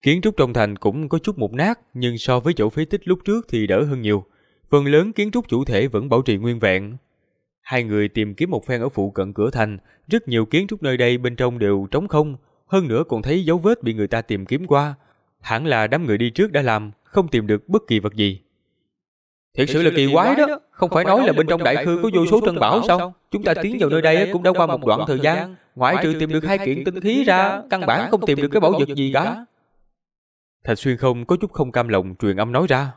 Speaker 1: Kiến trúc trong thành cũng có chút mục nát, nhưng so với chỗ phế tích lúc trước thì đỡ hơn nhiều. Phần lớn kiến trúc chủ thể vẫn bảo trì nguyên vẹn. Hai người tìm kiếm một phen ở phụ cận cửa thành, rất nhiều kiến trúc nơi đây bên trong đều trống không, hơn nữa còn thấy dấu vết bị người ta tìm kiếm qua. Hẳn là đám người đi trước đã làm, không tìm được bất kỳ vật gì.
Speaker 2: Thiệt sự là kỳ quái đó, không phải nói là bên trong đại khư có vô số trân bảo sao? Chúng ta tiến vào nơi đây cũng đã qua một đoạn thời gian, ngoại trừ tìm được 2 kiện tinh khí ra, căn bản không tìm được cái bảo vật gì cả.
Speaker 1: Thạch Xuyên không có chút không cam lòng truyền âm nói ra.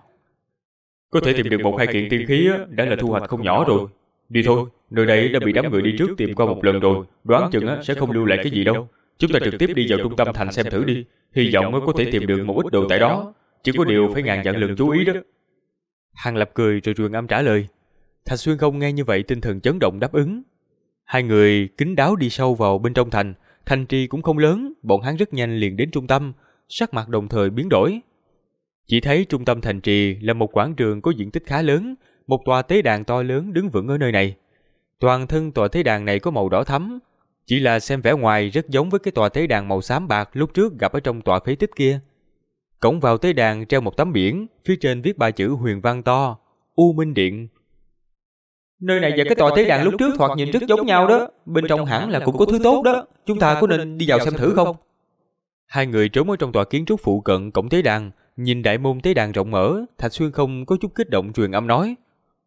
Speaker 1: Có thể tìm được 1-2 kiện tiên khí đã là thu hoạch không nhỏ rồi. Đi thôi, nơi đây đã bị đám người đi trước tìm qua một lần rồi, đoán chừng sẽ không lưu lại cái gì đâu. Chúng ta trực tiếp đi vào trung tâm thành xem thử đi, hy vọng có thể tìm được một ít đồ tại đó. Chỉ có điều phải ngàn vạn lần chú ý đó. Hàng Lập cười rồi truyền âm trả lời. Thạch Xuyên không nghe như vậy tinh thần chấn động đáp ứng. Hai người kín đáo đi sâu vào bên trong thành. Thành trì cũng không lớn, bọn hắn rất nhanh liền đến trung tâm, sắc mặt đồng thời biến đổi. Chỉ thấy trung tâm thành trì là một quảng trường có diện tích khá lớn, một tòa tế đàn to lớn đứng vững ở nơi này. Toàn thân tòa tế đàn này có màu đỏ thắm, chỉ là xem vẻ ngoài rất giống với cái tòa tế đàn màu xám bạc lúc trước gặp ở trong tòa phế tích kia. Cổng vào tế đàn treo một tấm biển, phía trên viết 3 chữ huyền văn to: U Minh Điện.
Speaker 2: Nơi này và cái tòa tế đàn lúc trước thoạt nhìn rất giống nhau đó, bên trong hẳn là cũng có thứ tốt đó, chúng ta có nên đi vào xem thử không?
Speaker 1: Hai người trốn ở trong tòa kiến trúc phụ cận cổng tế đàn, nhìn đại môn tế đàn rộng mở. Thạch Xuyên không có chút kích động truyền âm nói.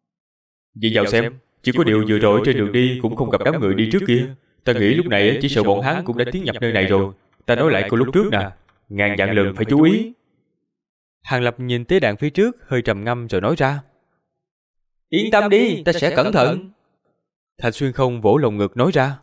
Speaker 1: Vậy vào xem, chỉ có điều vừa rồi trên đường đi cũng không gặp đám người đi trước kia. Ta nghĩ lúc này chỉ sợ bọn hắn cũng đã tiến nhập nơi này rồi. Ta nói lại câu lúc trước nè, ngàn vạn lần phải chú ý. Hàng Lập nhìn tế đàn phía trước, hơi trầm ngâm rồi nói ra.
Speaker 2: Yên tâm đi, ta sẽ cẩn thận.
Speaker 1: Thạch Xuyên không vỗ lồng ngực nói ra.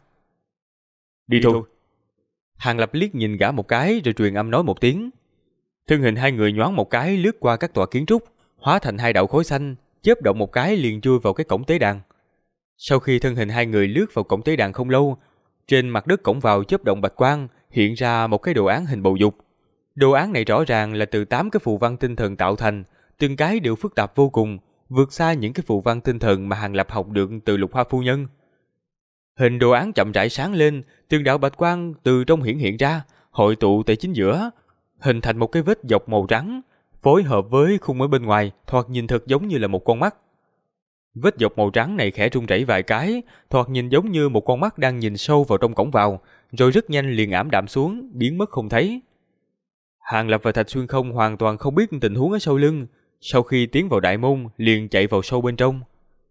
Speaker 1: Đi thôi. Hàng Lập liếc nhìn gã một cái rồi truyền âm nói một tiếng. Thân hình hai người nhoáng một cái lướt qua các tòa kiến trúc, hóa thành 2 đạo khối xanh, chớp động một cái liền chui vào cái cổng tế đàn. Sau khi thân hình hai người lướt vào cổng tế đàn không lâu, trên mặt đất cổng vào chớp động bạch quang, hiện ra một cái đồ án hình bầu dục. Đồ án này rõ ràng là từ 8 cái phù văn tinh thần tạo thành, từng cái đều phức tạp vô cùng, vượt xa những cái phù văn tinh thần mà Hàng Lập học được từ Lục Hoa phu nhân. Hình đồ án chậm rãi sáng lên, từng đạo bạch quang từ trong hiện ra, hội tụ tại chính giữa, hình thành một cái vết dọc màu trắng, phối hợp với khung ở bên ngoài, thoạt nhìn thật giống như là một con mắt. Vết dọc màu trắng này khẽ rung rẩy vài cái, thoạt nhìn giống như một con mắt đang nhìn sâu vào trong cổng vào, rồi rất nhanh liền ảm đạm xuống, biến mất không thấy. Hàng Lập và Thạch Xuyên không hoàn toàn không biết tình huống ở sau lưng, sau khi tiến vào đại môn liền chạy vào sâu bên trong.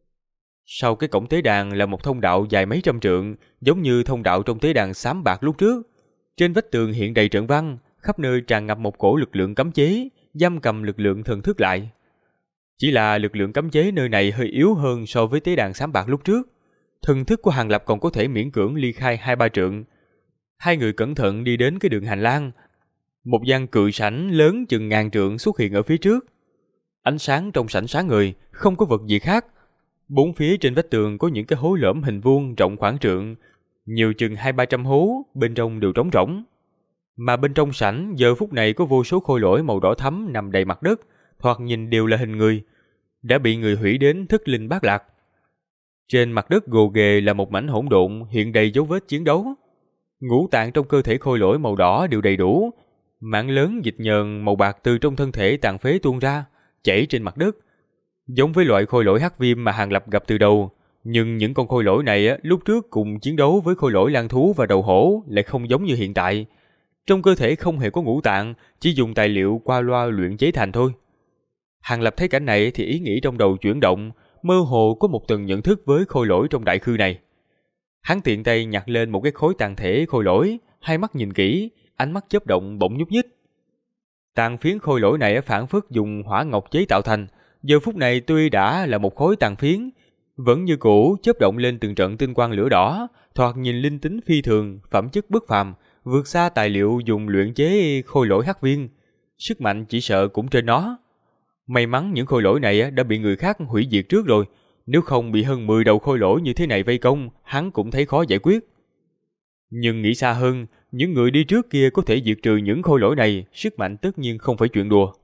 Speaker 1: Sau cái cổng tế đàn là một thông đạo dài mấy trăm trượng, giống như thông đạo trong tế đàn xám bạc lúc trước. Trên vách tường hiện đầy trận văn, khắp nơi tràn ngập một cổ lực lượng cấm chế, giam cầm lực lượng thần thức lại. Chỉ là lực lượng cấm chế nơi này hơi yếu hơn so với tế đàn xám bạc lúc trước. Thần thức của Hàng Lập còn có thể miễn cưỡng ly khai 2-3 trượng. Hai người cẩn thận đi đến cái đường hành lang. Một gian cự sảnh lớn chừng 1000 trượng xuất hiện ở phía trước. Ánh sáng trong sảnh sáng ngời, không có vật gì khác. Bốn phía trên vách tường có những cái hố lõm hình vuông rộng khoảng trượng, nhiều chừng 200-300 hố, bên trong đều trống rỗng. Mà bên trong sảnh giờ phút này có vô số khôi lỗi màu đỏ thắm nằm đầy mặt đất, thoạt nhìn đều là hình người, đã bị người hủy đến thất linh bát lạc. Trên mặt đất gồ ghề là một mảnh hỗn độn hiện đầy dấu vết chiến đấu. Ngũ tạng trong cơ thể khôi lỗi màu đỏ đều đầy đủ, mảng lớn dịch nhờn màu bạc từ trong thân thể tàn phế tuôn ra, chảy trên mặt đất, giống với loại khôi lỗi hắc viêm mà Hàng Lập gặp từ đầu. Nhưng những con khôi lỗi này lúc trước cùng chiến đấu với khôi lỗi lang thú và đầu hổ lại không giống như hiện tại. Trong cơ thể không hề có ngũ tạng, chỉ dùng tài liệu qua loa luyện chế thành thôi. Hàng Lập thấy cảnh này thì ý nghĩ trong đầu chuyển động, mơ hồ có một tầng nhận thức với khôi lỗi trong đại khư này. Hắn tiện tay nhặt lên một cái khối tàn thể khôi lỗi, hai mắt nhìn kỹ, ánh mắt chớp động bỗng nhúc nhích. Tàn phiến khôi lỗi này phản phất dùng hỏa ngọc chế tạo thành, giờ phút này tuy đã là một khối tàn phiến, vẫn như cũ chớp động lên từng trận tinh quang lửa đỏ, thoạt nhìn linh tính phi thường, phẩm chất bất phàm, vượt xa tài liệu dùng luyện chế khôi lỗi hắc viên, sức mạnh chỉ sợ cũng trên nó. May mắn những khôi lỗi này đã bị người khác hủy diệt trước rồi, nếu không bị hơn 10 đầu khôi lỗi như thế này vây công, hắn cũng thấy khó giải quyết. Nhưng nghĩ xa hơn, những người đi trước kia có thể diệt trừ những khôi lỗi này, sức mạnh tất nhiên không phải chuyện đùa.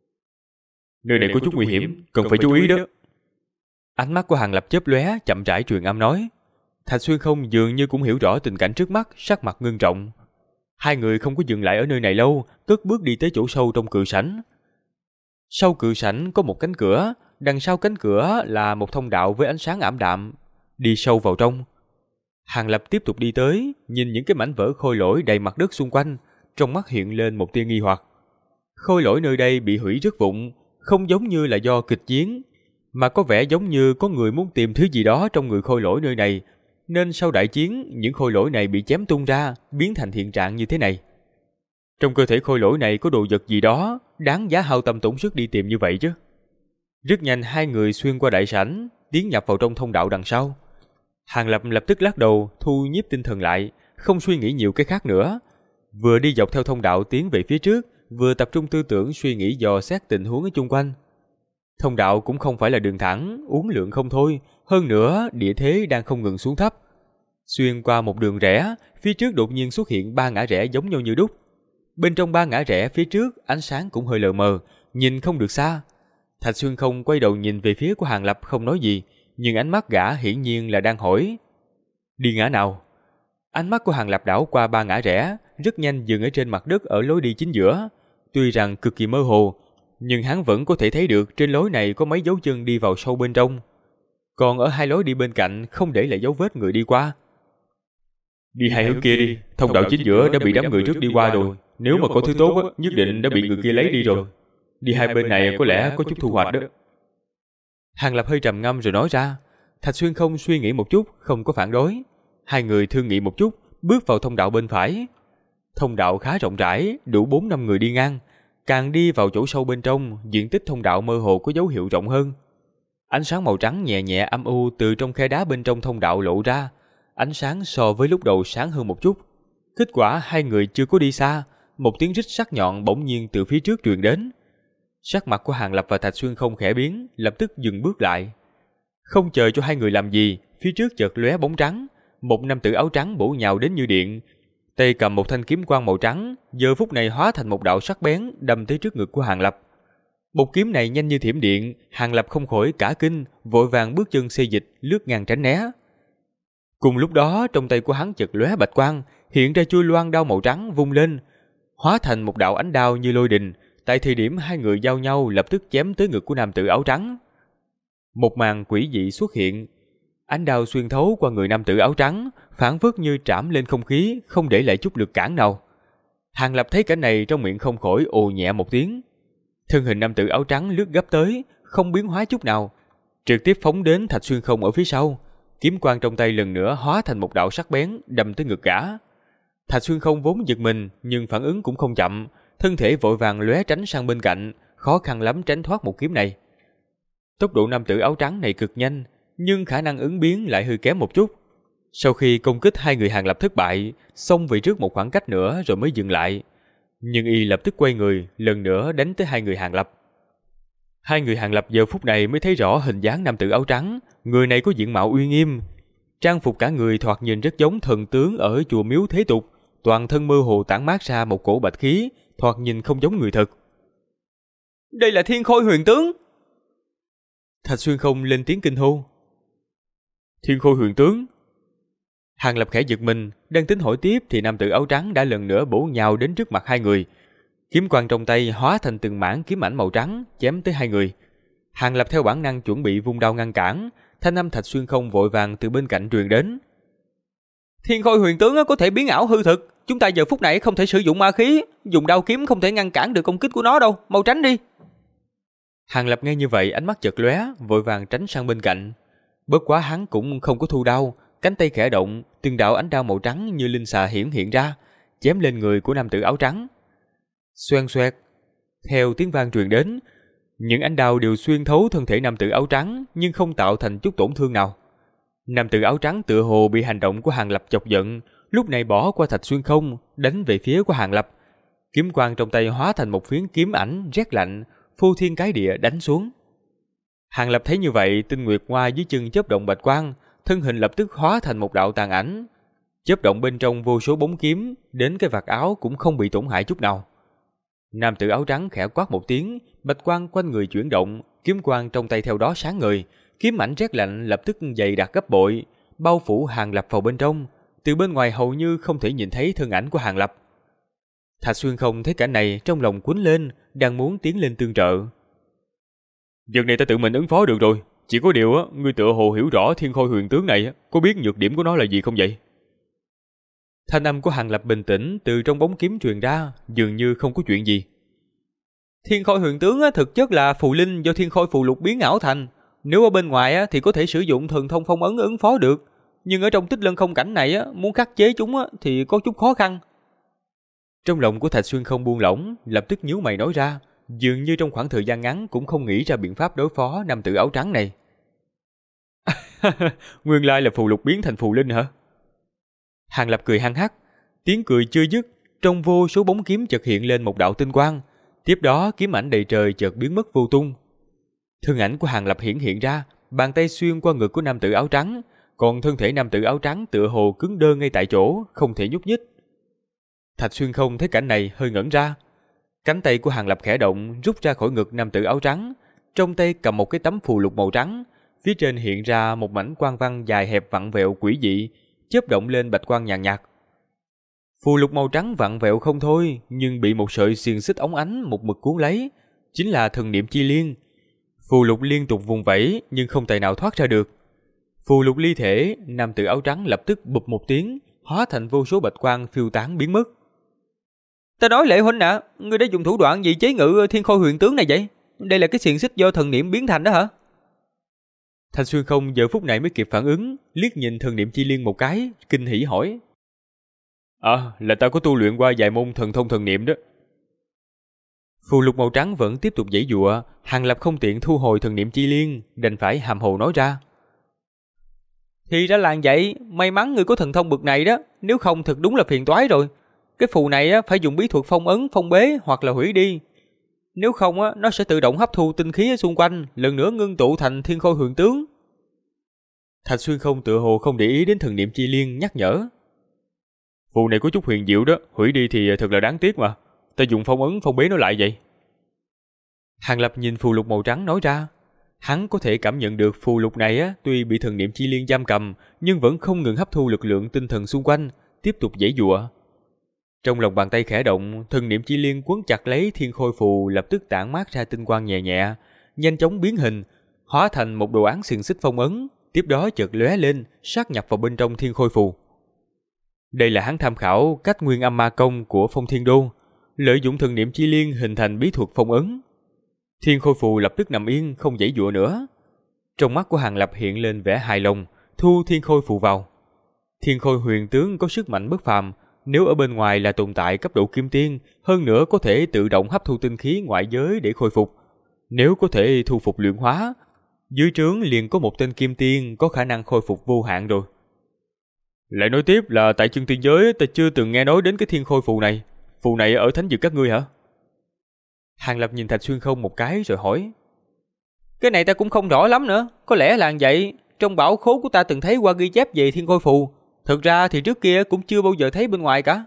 Speaker 1: Nơi này có chút nguy hiểm, cần phải chú ý đó. Ánh mắt của Hàng Lập chớp lóe, chậm rãi truyền âm nói. Thạch Xuyên không dường như cũng hiểu rõ tình cảnh trước mắt, sắc mặt ngưng trọng. Hai người không có dừng lại ở nơi này lâu, cất bước đi tới chỗ sâu trong cự sảnh. Sau cự sảnh có một cánh cửa, đằng sau cánh cửa là một thông đạo với ánh sáng ảm đạm. Đi sâu vào trong, Hàng Lập tiếp tục đi tới, nhìn những cái mảnh vỡ khôi lỗi đầy mặt đất xung quanh, trong mắt hiện lên một tia nghi hoặc. Khôi lỗi nơi đây bị hủy rất vụn, không giống như là do kịch chiến, mà có vẻ giống như có người muốn tìm thứ gì đó trong người khôi lỗi nơi này, nên sau đại chiến, những khôi lỗi này bị chém tung ra, biến thành hiện trạng như thế này. Trong cơ thể khôi lỗi này có đồ vật gì đó, đáng giá hao tâm tổn sức đi tìm như vậy chứ. Rất nhanh hai người xuyên qua đại sảnh, tiến nhập vào trong thông đạo đằng sau. Hàng Lập lập tức lắc đầu, thu nhiếp tinh thần lại, không suy nghĩ nhiều cái khác nữa. Vừa đi dọc theo thông đạo tiến về phía trước, vừa tập trung tư tưởng suy nghĩ dò xét tình huống ở chung quanh. Thông đạo cũng không phải là đường thẳng, uốn lượn không thôi, hơn nữa địa thế đang không ngừng xuống thấp. Xuyên qua một đường rẽ, phía trước đột nhiên xuất hiện 3 ngã rẽ giống nhau như đúc. Bên trong 3 ngã rẽ phía trước, ánh sáng cũng hơi lờ mờ, nhìn không được xa. Thạch Xuyên không quay đầu nhìn về phía của Hàng Lập không nói gì, nhưng ánh mắt gã hiển nhiên là đang hỏi: đi ngã nào? Ánh mắt của Hàng Lập đảo qua 3 ngã rẽ, rất nhanh dừng ở trên mặt đất ở lối đi chính giữa. Tuy rằng cực kỳ mơ hồ, nhưng hắn vẫn có thể thấy được trên lối này có mấy dấu chân đi vào sâu bên trong. Còn ở 2 lối đi bên cạnh không để lại dấu vết người đi qua.
Speaker 2: Đi 2 hướng kia đi, thông đạo chính giữa đã bị đám người trước đi qua rồi. Nếu mà có thứ tốt á, nhất định đã bị người kia lấy đi rồi. Đi hai bên này có lẽ có chút thu hoạch đó.
Speaker 1: Hàng Lập hơi trầm ngâm rồi nói ra. Thạch Xuyên không suy nghĩ một chút, không có phản đối. Hai người thương nghị một chút, bước vào thông đạo bên phải. Thông đạo khá rộng rãi, đủ 4-5 người đi ngang. Càng đi vào chỗ sâu bên trong, diện tích thông đạo mơ hồ có dấu hiệu rộng hơn. Ánh sáng màu trắng nhẹ nhẹ âm u từ trong khe đá bên trong thông đạo lộ ra. Ánh sáng so với lúc đầu sáng hơn một chút. Kết quả hai người chưa có đi xa, một tiếng rít sắc nhọn bỗng nhiên từ phía trước truyền đến. Sắc mặt của Hàng Lập và Thạch Xuyên không khẽ biến, lập tức dừng bước lại. Không chờ cho hai người làm gì, phía trước chợt lóe bóng trắng, một nam tử áo trắng bổ nhào đến như điện, tay cầm một thanh kiếm quang màu trắng, giờ phút này hóa thành một đạo sắc bén đâm tới trước ngực của Hàng Lập. Một kiếm này nhanh như thiểm điện, Hàng Lập không khỏi cả kinh, vội vàng bước chân xê dịch, lướt ngang tránh né. Cùng lúc đó, trong tay của hắn chợt lóe bạch quang, hiện ra chuôi loan đao màu trắng vung lên, hóa thành một đạo ánh đao như lôi đình. Tại thời điểm hai người giao nhau, lập tức chém tới ngực của nam tử áo trắng. Một màn quỷ dị xuất hiện, ánh đao xuyên thấu qua người nam tử áo trắng, phảng phất như trảm lên không khí, không để lại chút lực cản nào. Hàng Lập thấy cảnh này trong miệng không khỏi ồ nhẹ một tiếng. Thân hình nam tử áo trắng lướt gấp tới, không biến hóa chút nào, trực tiếp phóng đến Thạch Xuyên không ở phía sau. Kiếm quang trong tay lần nữa hóa thành một đạo sắc bén đâm tới ngực gã. Thạch Xuyên không vốn giật mình, nhưng phản ứng cũng không chậm, thân thể vội vàng lóe tránh sang bên cạnh, khó khăn lắm tránh thoát một kiếm này. Tốc độ nam tử áo trắng này cực nhanh, nhưng khả năng ứng biến lại hơi kém một chút. Sau khi công kích hai người Hàng Lập thất bại, xông về trước một khoảng cách nữa rồi mới dừng lại. Nhưng y lập tức quay người, lần nữa đánh tới hai người Hàng Lập. Hai người Hàng Lập giờ phút này mới thấy rõ hình dáng nam tử áo trắng, người này có diện mạo uy nghiêm, trang phục cả người thoạt nhìn rất giống thần tướng ở chùa miếu thế tục, toàn thân mơ hồ tản mát ra một cổ bạch khí, thoạt nhìn không giống người thật. Đây là Thiên Khôi Huyền Tướng! Thạch Xuyên không lên tiếng kinh hô.
Speaker 2: Thiên Khôi Huyền Tướng?
Speaker 1: Hàng Lập khẽ giật mình, đang tính hỏi tiếp thì nam tử áo trắng đã lần nữa bổ nhào đến trước mặt hai người. Kiếm quang trong tay hóa thành từng mảng kiếm ảnh màu trắng, chém tới hai người. Hàng Lập theo bản năng chuẩn bị vung đao ngăn cản, thanh âm Thạch Xuyên không vội vàng từ bên cạnh truyền đến. Thiên Khôi Huyền Tướng có thể biến ảo hư thực, chúng ta giờ phút này không thể sử dụng ma khí, dùng đao kiếm không thể ngăn cản được công kích của nó đâu, mau tránh đi. Hàng Lập nghe như vậy ánh mắt chợt lóe, vội vàng tránh sang bên cạnh. Bất quá hắn cũng không có thu đao, cánh tay khẽ động, từng đạo ánh đao màu trắng như linh xà hiện ra, chém lên người của nam tử áo trắng. Xoẹt xoẹt, theo tiếng vang truyền đến, những ánh đao đều xuyên thấu thân thể nam tử áo trắng nhưng không tạo thành chút tổn thương nào. Nam tử áo trắng tựa hồ bị hành động của Hàng Lập chọc giận, lúc này bỏ qua Thạch Xuyên không, đánh về phía của Hàng Lập. Kiếm quang trong tay hóa thành một phiến kiếm ảnh rét lạnh, phô thiên cái địa đánh xuống. Hàng Lập thấy như vậy, tinh nguyệt hoa dưới chân chớp động bạch quang, thân hình lập tức hóa thành một đạo tàn ảnh. Chớp động bên trong vô số bóng kiếm, đến cái vạt áo cũng không bị tổn hại chút nào. Nam tử áo trắng khẽ quát một tiếng, bạch quang quanh người chuyển động, kiếm quang trong tay theo đó sáng ngời, kiếm ảnh rét lạnh lập tức dày đặc gấp bội, bao phủ Hàng Lập vào bên trong. Từ bên ngoài hầu như không thể nhìn thấy thân ảnh của Hàng Lập. Thạch Xuyên Không thấy cảnh này trong lòng quýnh lên, đang muốn tiến lên tương trợ. Việc này ta tự mình ứng phó được rồi. Chỉ có điều á, ngươi tựa hồ hiểu rõ Thiên Khôi Huyền Tướng này, có biết nhược điểm của nó là gì không vậy? Thanh âm của Hàng Lập bình tĩnh từ trong bóng kiếm truyền ra, dường như không có chuyện gì. Thiên Khôi Huyền Tướng thực chất là phù linh do Thiên Khôi phù lục biến ảo thành. Nếu ở bên ngoài thì có thể sử dụng thần thông phong ấn ứng phó được, nhưng ở trong Tích Lân Không cảnh này muốn khắc chế chúng thì có chút khó khăn. Trong lòng của Thạch Xuyên Không buông lỏng, lập tức nhíu mày nói ra, dường như trong khoảng thời gian ngắn cũng không nghĩ ra biện pháp đối phó nam tử áo trắng này. Nguyên lai là phù lục biến thành phù linh hả? Hàng Lập cười hăng hắc, tiếng cười chưa dứt, trong vô số bóng kiếm chợt hiện lên một đạo tinh quang, tiếp đó kiếm ảnh đầy trời chợt biến mất vô tung. Thân ảnh của Hàng Lập hiện ra, bàn tay xuyên qua ngực của nam tử áo trắng, còn thân thể nam tử áo trắng tựa hồ cứng đơ ngay tại chỗ, không thể nhúc nhích. Thạch Xuyên Không thấy cảnh này hơi ngẩn ra. Cánh tay của Hàng Lập khẽ động, rút ra khỏi ngực nam tử áo trắng, trong tay cầm một cái tấm phù lục màu trắng, phía trên hiện ra một mảnh quang văn dài hẹp vặn vẹo quỷ dị, chớp động lên bạch quang nhàn nhạt. Phù lục màu trắng vặn vẹo không thôi, nhưng bị một sợi xiềng xích óng ánh một mực cuốn lấy, chính là thần niệm chi liên. Phù lục liên tục vùng vẫy nhưng không tài nào thoát ra được. Phù lục ly thể, nam tử áo trắng lập tức bụp một tiếng, hóa thành vô số bạch quang phiêu tán biến mất. Ta nói Lệ huynh ạ, ngươi đã dùng thủ đoạn gì chế ngự Thiên Khôi Huyền Tướng này vậy? Đây là cái xiềng xích do thần niệm biến thành đó hả? Thanh Xuyên Không giờ phút này mới kịp phản ứng, liếc nhìn thần niệm chi liên một cái, kinh hỉ hỏi. Là ta có tu luyện qua vài môn thần thông thần niệm đó. Phù lục màu trắng vẫn tiếp tục giãy giụa, Hàng Lập không tiện thu hồi thần niệm chi liên, đành phải hàm hồ nói ra. Thì ra là vậy, may mắn ngươi có thần thông bực này đó, nếu không thật đúng là phiền toái rồi. Cái phù này phải dùng bí thuật phong ấn, phong bế hoặc là hủy đi. Nếu không nó sẽ tự động hấp thu tinh khí ở xung quanh, lần nữa ngưng tụ thành Thiên Khôi Huyền Tướng. Thạch Xuyên Không tựa hồ không để ý đến thần niệm chi liên, nhắc nhở. Phù này có chút huyền diệu đó, hủy đi thì thật là đáng tiếc mà. Ta dùng phong ấn phong bế nó lại vậy. Hàng Lập nhìn phù lục màu trắng nói ra. Hắn có thể cảm nhận được phù lục này tuy bị thần niệm chi liên giam cầm, nhưng vẫn không ngừng hấp thu lực lượng tinh thần xung quanh, tiếp tục giãy giụa. Trong lòng bàn tay khẽ động, thần niệm chi liên quấn chặt lấy Thiên Khôi phù, lập tức tản mát ra tinh quang nhẹ nhẹ, nhanh chóng biến hình, hóa thành một đồ án xiềng xích phong ấn, tiếp đó chợt lóe lên, sát nhập vào bên trong Thiên Khôi phù. Đây là hắn tham khảo cách Nguyên Âm Ma Công của Phong Thiên Đô, lợi dụng thần niệm chi liên hình thành bí thuật phong ấn. Thiên Khôi phù lập tức nằm yên, không giãy giụa nữa. Trong mắt của Hàng Lập hiện lên vẻ hài lòng, thu Thiên Khôi phù vào. Thiên Khôi Huyền Tướng có sức mạnh bất phàm, nếu ở bên ngoài là tồn tại cấp độ kim tiên, hơn nữa có thể tự động hấp thu tinh khí ngoại giới để khôi phục. Nếu có thể thu phục luyện hóa, dưới trướng liền có một tên kim tiên có khả năng khôi phục vô hạn rồi. Lại nói tiếp là tại chân tiên giới ta chưa từng nghe nói đến cái Thiên Khôi phù này. Phù này ở thánh vực các ngươi hả? Hàng Lập nhìn Thạch Xuyên Không một cái rồi hỏi. Cái này ta cũng không rõ lắm nữa, có lẽ là vậy. Trong bảo khố của ta từng thấy qua ghi chép về Thiên Khôi phù. Thực ra thì trước kia cũng chưa bao giờ thấy bên ngoài cả.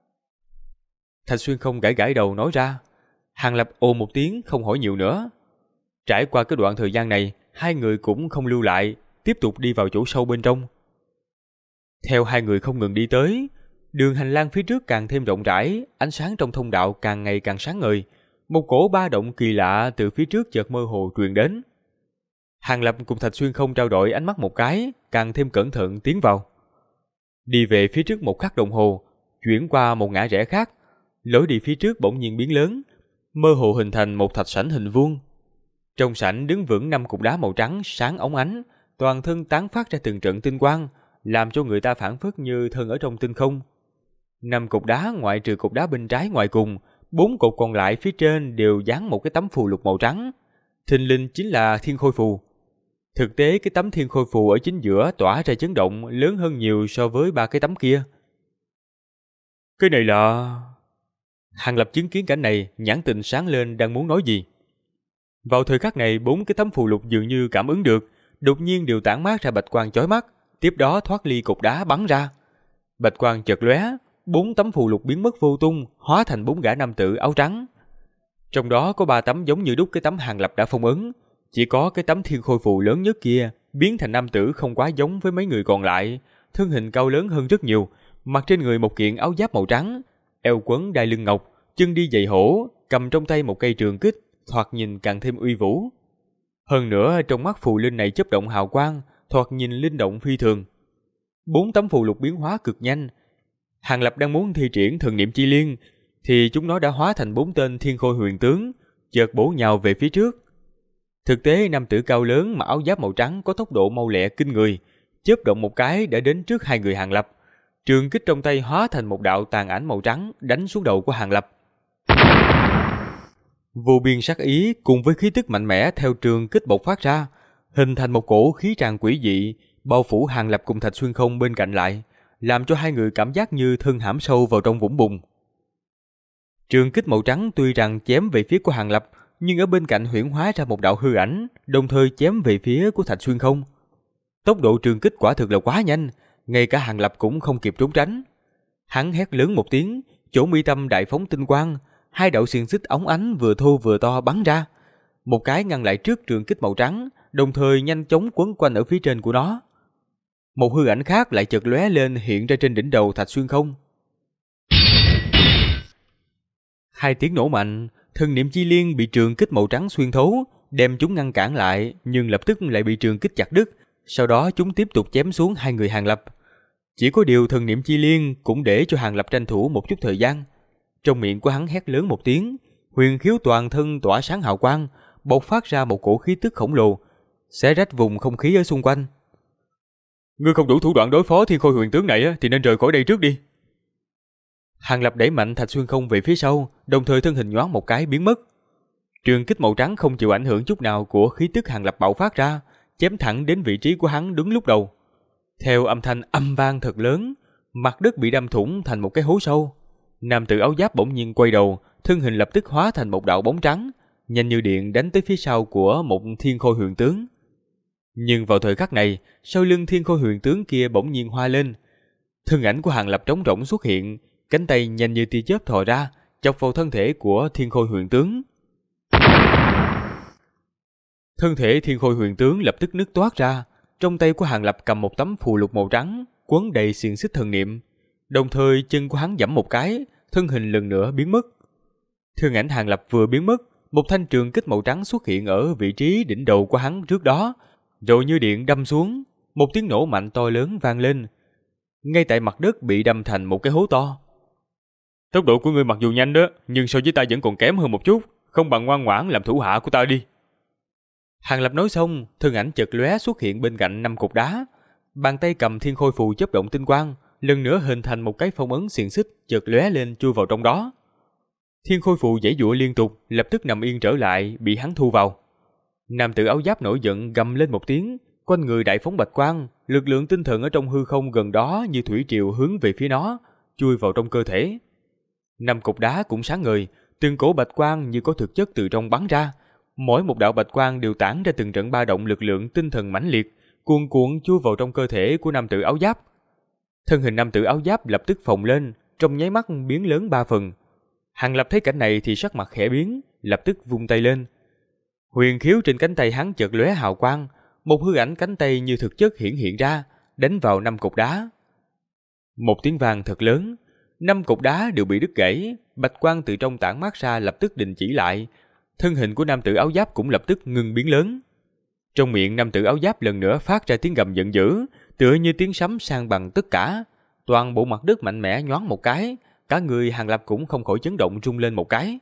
Speaker 1: Thạch Xuyên Không gãi đầu nói ra. Hàng Lập ồ một tiếng không hỏi nhiều nữa. Trải qua cái đoạn thời gian này, hai người cũng không lưu lại, tiếp tục đi vào chỗ sâu bên trong. Theo hai người không ngừng đi tới, đường hành lang phía trước càng thêm rộng rãi, ánh sáng trong thông đạo càng ngày càng sáng ngời. Một cổ ba động kỳ lạ từ phía trước chợt mơ hồ truyền đến. Hàng Lập cùng Thạch Xuyên Không trao đổi ánh mắt một cái, càng thêm cẩn thận tiến vào. Đi về phía trước một khắc đồng hồ, chuyển qua một ngã rẽ khác, lối đi phía trước bỗng nhiên biến lớn, mơ hồ hình thành một thạch sảnh hình vuông. Trong sảnh đứng vững 5 cục đá màu trắng sáng óng ánh, toàn thân tán phát ra từng trận tinh quang, làm cho người ta phảng phất như thân ở trong tinh không. 5 cục đá ngoại trừ cục đá bên trái ngoài cùng, 4 cột còn lại phía trên đều dán một cái tấm phù lục màu trắng. Thình lình chính là Thiên Khôi phù. Thực tế cái tấm Thiên Khôi phù ở chính giữa tỏa ra chấn động lớn hơn nhiều so với 3 cái tấm kia. Cái này là... Hàng Lập chứng kiến cảnh này, nhãn tình sáng lên đang muốn nói gì. Vào thời khắc này, 4 cái tấm phù lục dường như cảm ứng được, đột nhiên đều tản mát ra bạch quang chói mắt, tiếp đó thoát ly cục đá bắn ra. Bạch quang chợt lóe, 4 tấm phù lục biến mất vô tung, hóa thành 4 gã nam tử áo trắng. Trong đó có 3 tấm giống như đúc cái tấm Hàng Lập đã phong ấn, chỉ có cái tấm Thiên Khôi phù lớn nhất kia biến thành nam tử không quá giống với mấy người còn lại, thân hình cao lớn hơn rất nhiều, mặc trên người một kiện áo giáp màu trắng, eo quấn đai lưng ngọc, chân đi giày hổ, cầm trong tay một cây trường kích, thoạt nhìn càng thêm uy vũ. Hơn nữa, trong mắt phù linh này chớp động hào quang, thoạt nhìn linh động phi thường. 4 tấm phù lục biến hóa cực nhanh. Hàng Lập đang muốn thi triển thần niệm chi liên, thì chúng nó đã hóa thành 4 tên thiên khôi huyền tướng, chợt bổ nhào về phía trước. Thực tế, nam tử cao lớn mặc áo giáp màu trắng có tốc độ mau lẹ kinh người, chớp động một cái đã đến trước hai người Hàng Lập. Trường kích trong tay hóa thành một đạo tàn ảnh màu trắng đánh xuống đầu của Hàng Lập. Vô biên sát ý cùng với khí tức mạnh mẽ theo trường kích bộc phát ra, hình thành một cổ khí tràn quỷ dị, bao phủ Hàng Lập cùng Thạch Xuyên Không bên cạnh lại, làm cho hai người cảm giác như thân hãm sâu vào trong vũng bùn. Trường kích màu trắng tuy rằng chém về phía của Hàng Lập, nhưng ở bên cạnh huyễn hóa ra một đạo hư ảnh, đồng thời chém về phía của Thạch Xuyên Không. Tốc độ trường kích quả thực là quá nhanh, ngay cả Hàng Lập cũng không kịp trốn tránh. Hắn hét lớn một tiếng, chỗ mi tâm đại phóng tinh quang, hai đạo xiềng xích óng ánh vừa thô vừa to bắn ra, một cái ngăn lại trước trường kích màu trắng, đồng thời nhanh chóng quấn quanh ở phía trên của nó. Một hư ảnh khác lại chợt lóe lên hiện ra trên đỉnh đầu Thạch Xuyên Không. Hai tiếng nổ mạnh, thần niệm chi liên bị trường kích màu trắng xuyên thấu, đem chúng ngăn cản lại, nhưng lập tức lại bị trường kích chặt đứt. Sau đó chúng tiếp tục chém xuống hai người Hàng Lập. Chỉ có điều thần niệm chi liên cũng để cho Hàng Lập tranh thủ một chút thời gian. Trong miệng của hắn hét lớn một tiếng, huyền khiếu toàn thân tỏa sáng hào quang, bộc phát ra một cổ khí tức khổng lồ, xé rách vùng không khí ở xung quanh. Ngươi không đủ thủ đoạn đối phó thiên khôi huyền tướng này thì nên rời khỏi đây trước đi. Hàng Lập đẩy mạnh Thạch Xuyên Không về phía sau, đồng thời thân hình nhoáng một cái biến mất. Trường kích màu trắng không chịu ảnh hưởng chút nào của khí tức Hàng Lập bạo phát ra, chém thẳng đến vị trí của hắn đứng lúc đầu. Theo âm thanh âm vang thật lớn, mặt đất bị đâm thủng thành một cái hố sâu. Nam tử áo giáp bỗng nhiên quay đầu, thân hình lập tức hóa thành một đạo bóng trắng, nhanh như điện đánh tới phía sau của một thiên khôi huyền tướng. Nhưng vào thời khắc này, sau lưng thiên khôi huyền tướng kia bỗng nhiên hoa lên. Thân ảnh của Hàng Lập trống rỗng xuất hiện, cánh tay nhanh như tia chớp thò ra, chọc vào thân thể của thiên khôi huyền tướng. Thân thể thiên khôi huyền tướng lập tức nứt toát ra, trong tay của Hàng Lập cầm một tấm phù lục màu trắng, quấn đầy xiềng xích thần niệm. Đồng thời chân của hắn giẫm một cái, thân hình lần nữa biến mất. Thân ảnh Hàng Lập vừa biến mất, một thanh trường kích màu trắng xuất hiện ở vị trí đỉnh đầu của hắn trước đó, rồi như điện đâm xuống, một tiếng nổ mạnh to lớn vang lên. Ngay tại mặt đất bị đâm thành một cái hố to. Tốc độ của ngươi mặc dù nhanh đó, nhưng so với ta vẫn còn kém hơn một chút, không bằng ngoan ngoãn làm thủ hạ của ta đi. Hàng Lập nói xong, thân ảnh chợt lóe xuất hiện bên cạnh 5 cục đá, bàn tay cầm thiên khôi phù chớp động tinh quang, lần nữa hình thành một cái phong ấn xiềng xích chợt lóe lên chui vào trong đó. Thiên khôi phù giãy giụa liên tục, lập tức nằm yên trở lại, bị hắn thu vào. Nam tử áo giáp nổi giận gầm lên một tiếng, quanh người đại phóng bạch quang, lực lượng tinh thần ở trong hư không gần đó như thủy triều hướng về phía nó, chui vào trong cơ thể. 5 cục đá cũng sáng ngời, từng cổ bạch quang như có thực chất từ trong bắn ra. Mỗi một đạo bạch quang đều tản ra từng trận ba động lực lượng tinh thần mãnh liệt, cuồn cuộn chui vào trong cơ thể của nam tử áo giáp. Thân hình nam tử áo giáp lập tức phồng lên, trong nháy mắt biến lớn 3 phần. Hàng Lập thấy cảnh này thì sắc mặt khẽ biến, lập tức vung tay lên. Huyền khiếu trên cánh tay hắn chợt lóe hào quang, một hư ảnh cánh tay như thực chất hiện ra, đánh vào 5 cục đá. Một tiếng vang thật lớn, 5 cục đá đều bị đứt gãy, bạch quang từ trong tản mát ra lập tức đình chỉ lại. Thân hình của nam tử áo giáp cũng lập tức ngừng biến lớn. Trong miệng nam tử áo giáp lần nữa phát ra tiếng gầm giận dữ, tựa như tiếng sấm san bằng tất cả. Toàn bộ mặt đất mạnh mẽ nhoáng một cái, cả người Hàng Lập cũng không khỏi chấn động rung lên một cái.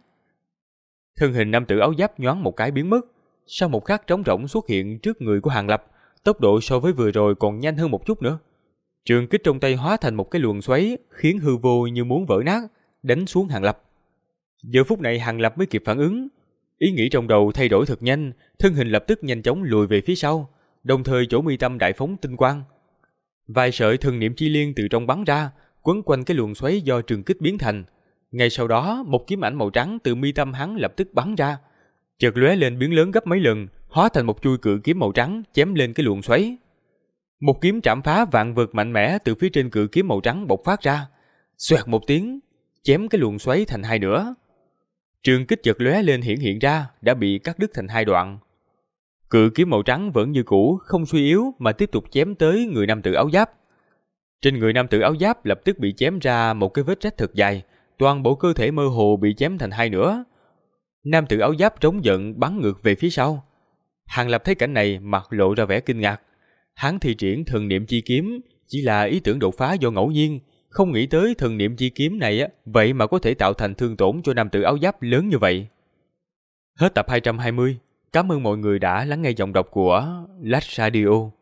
Speaker 1: Thân hình nam tử áo giáp nhoáng một cái biến mất, sau một khắc trống rỗng xuất hiện trước người của Hàng Lập, tốc độ so với vừa rồi còn nhanh hơn một chút nữa. Trường kích trong tay hóa thành một cái luồng xoáy, khiến hư vô như muốn vỡ nát, đánh xuống Hàng Lập. Giờ phút này Hàng Lập mới kịp phản ứng, ý nghĩ trong đầu thay đổi thật nhanh, thân hình lập tức nhanh chóng lùi về phía sau, đồng thời chỗ mi tâm đại phóng tinh quang. Vài sợi thần niệm chi liên từ trong bắn ra, quấn quanh cái luồng xoáy do trường kích biến thành. Ngay sau đó, một kiếm ảnh màu trắng từ mi tâm hắn lập tức bắn ra, chợt lóe lên biến lớn gấp mấy lần, hóa thành một chuôi cự kiếm màu trắng chém lên cái luồng xoáy. Một kiếm trảm phá vạn vật mạnh mẽ từ phía trên cự kiếm màu trắng bộc phát ra, xoẹt một tiếng, chém cái luồng xoáy thành hai nửa. Trường kích chợt lóe lên hiện ra, đã bị cắt đứt thành hai đoạn. Cự kiếm màu trắng vẫn như cũ, không suy yếu mà tiếp tục chém tới người nam tử áo giáp. Trên người nam tử áo giáp lập tức bị chém ra một cái vết rách thật dài, toàn bộ cơ thể mơ hồ bị chém thành hai nửa. Nam tử áo giáp trống giận bắn ngược về phía sau. Hàng Lập thấy cảnh này mặt lộ ra vẻ kinh ngạc. Hắn thi triển thần niệm chi kiếm chỉ là ý tưởng đột phá do ngẫu nhiên, không nghĩ tới thần niệm chi kiếm này vậy mà có thể tạo thành thương tổn cho nam tử áo giáp lớn như vậy. Hết tập 220. Cảm ơn mọi người đã lắng nghe giọng đọc của Lách Radio.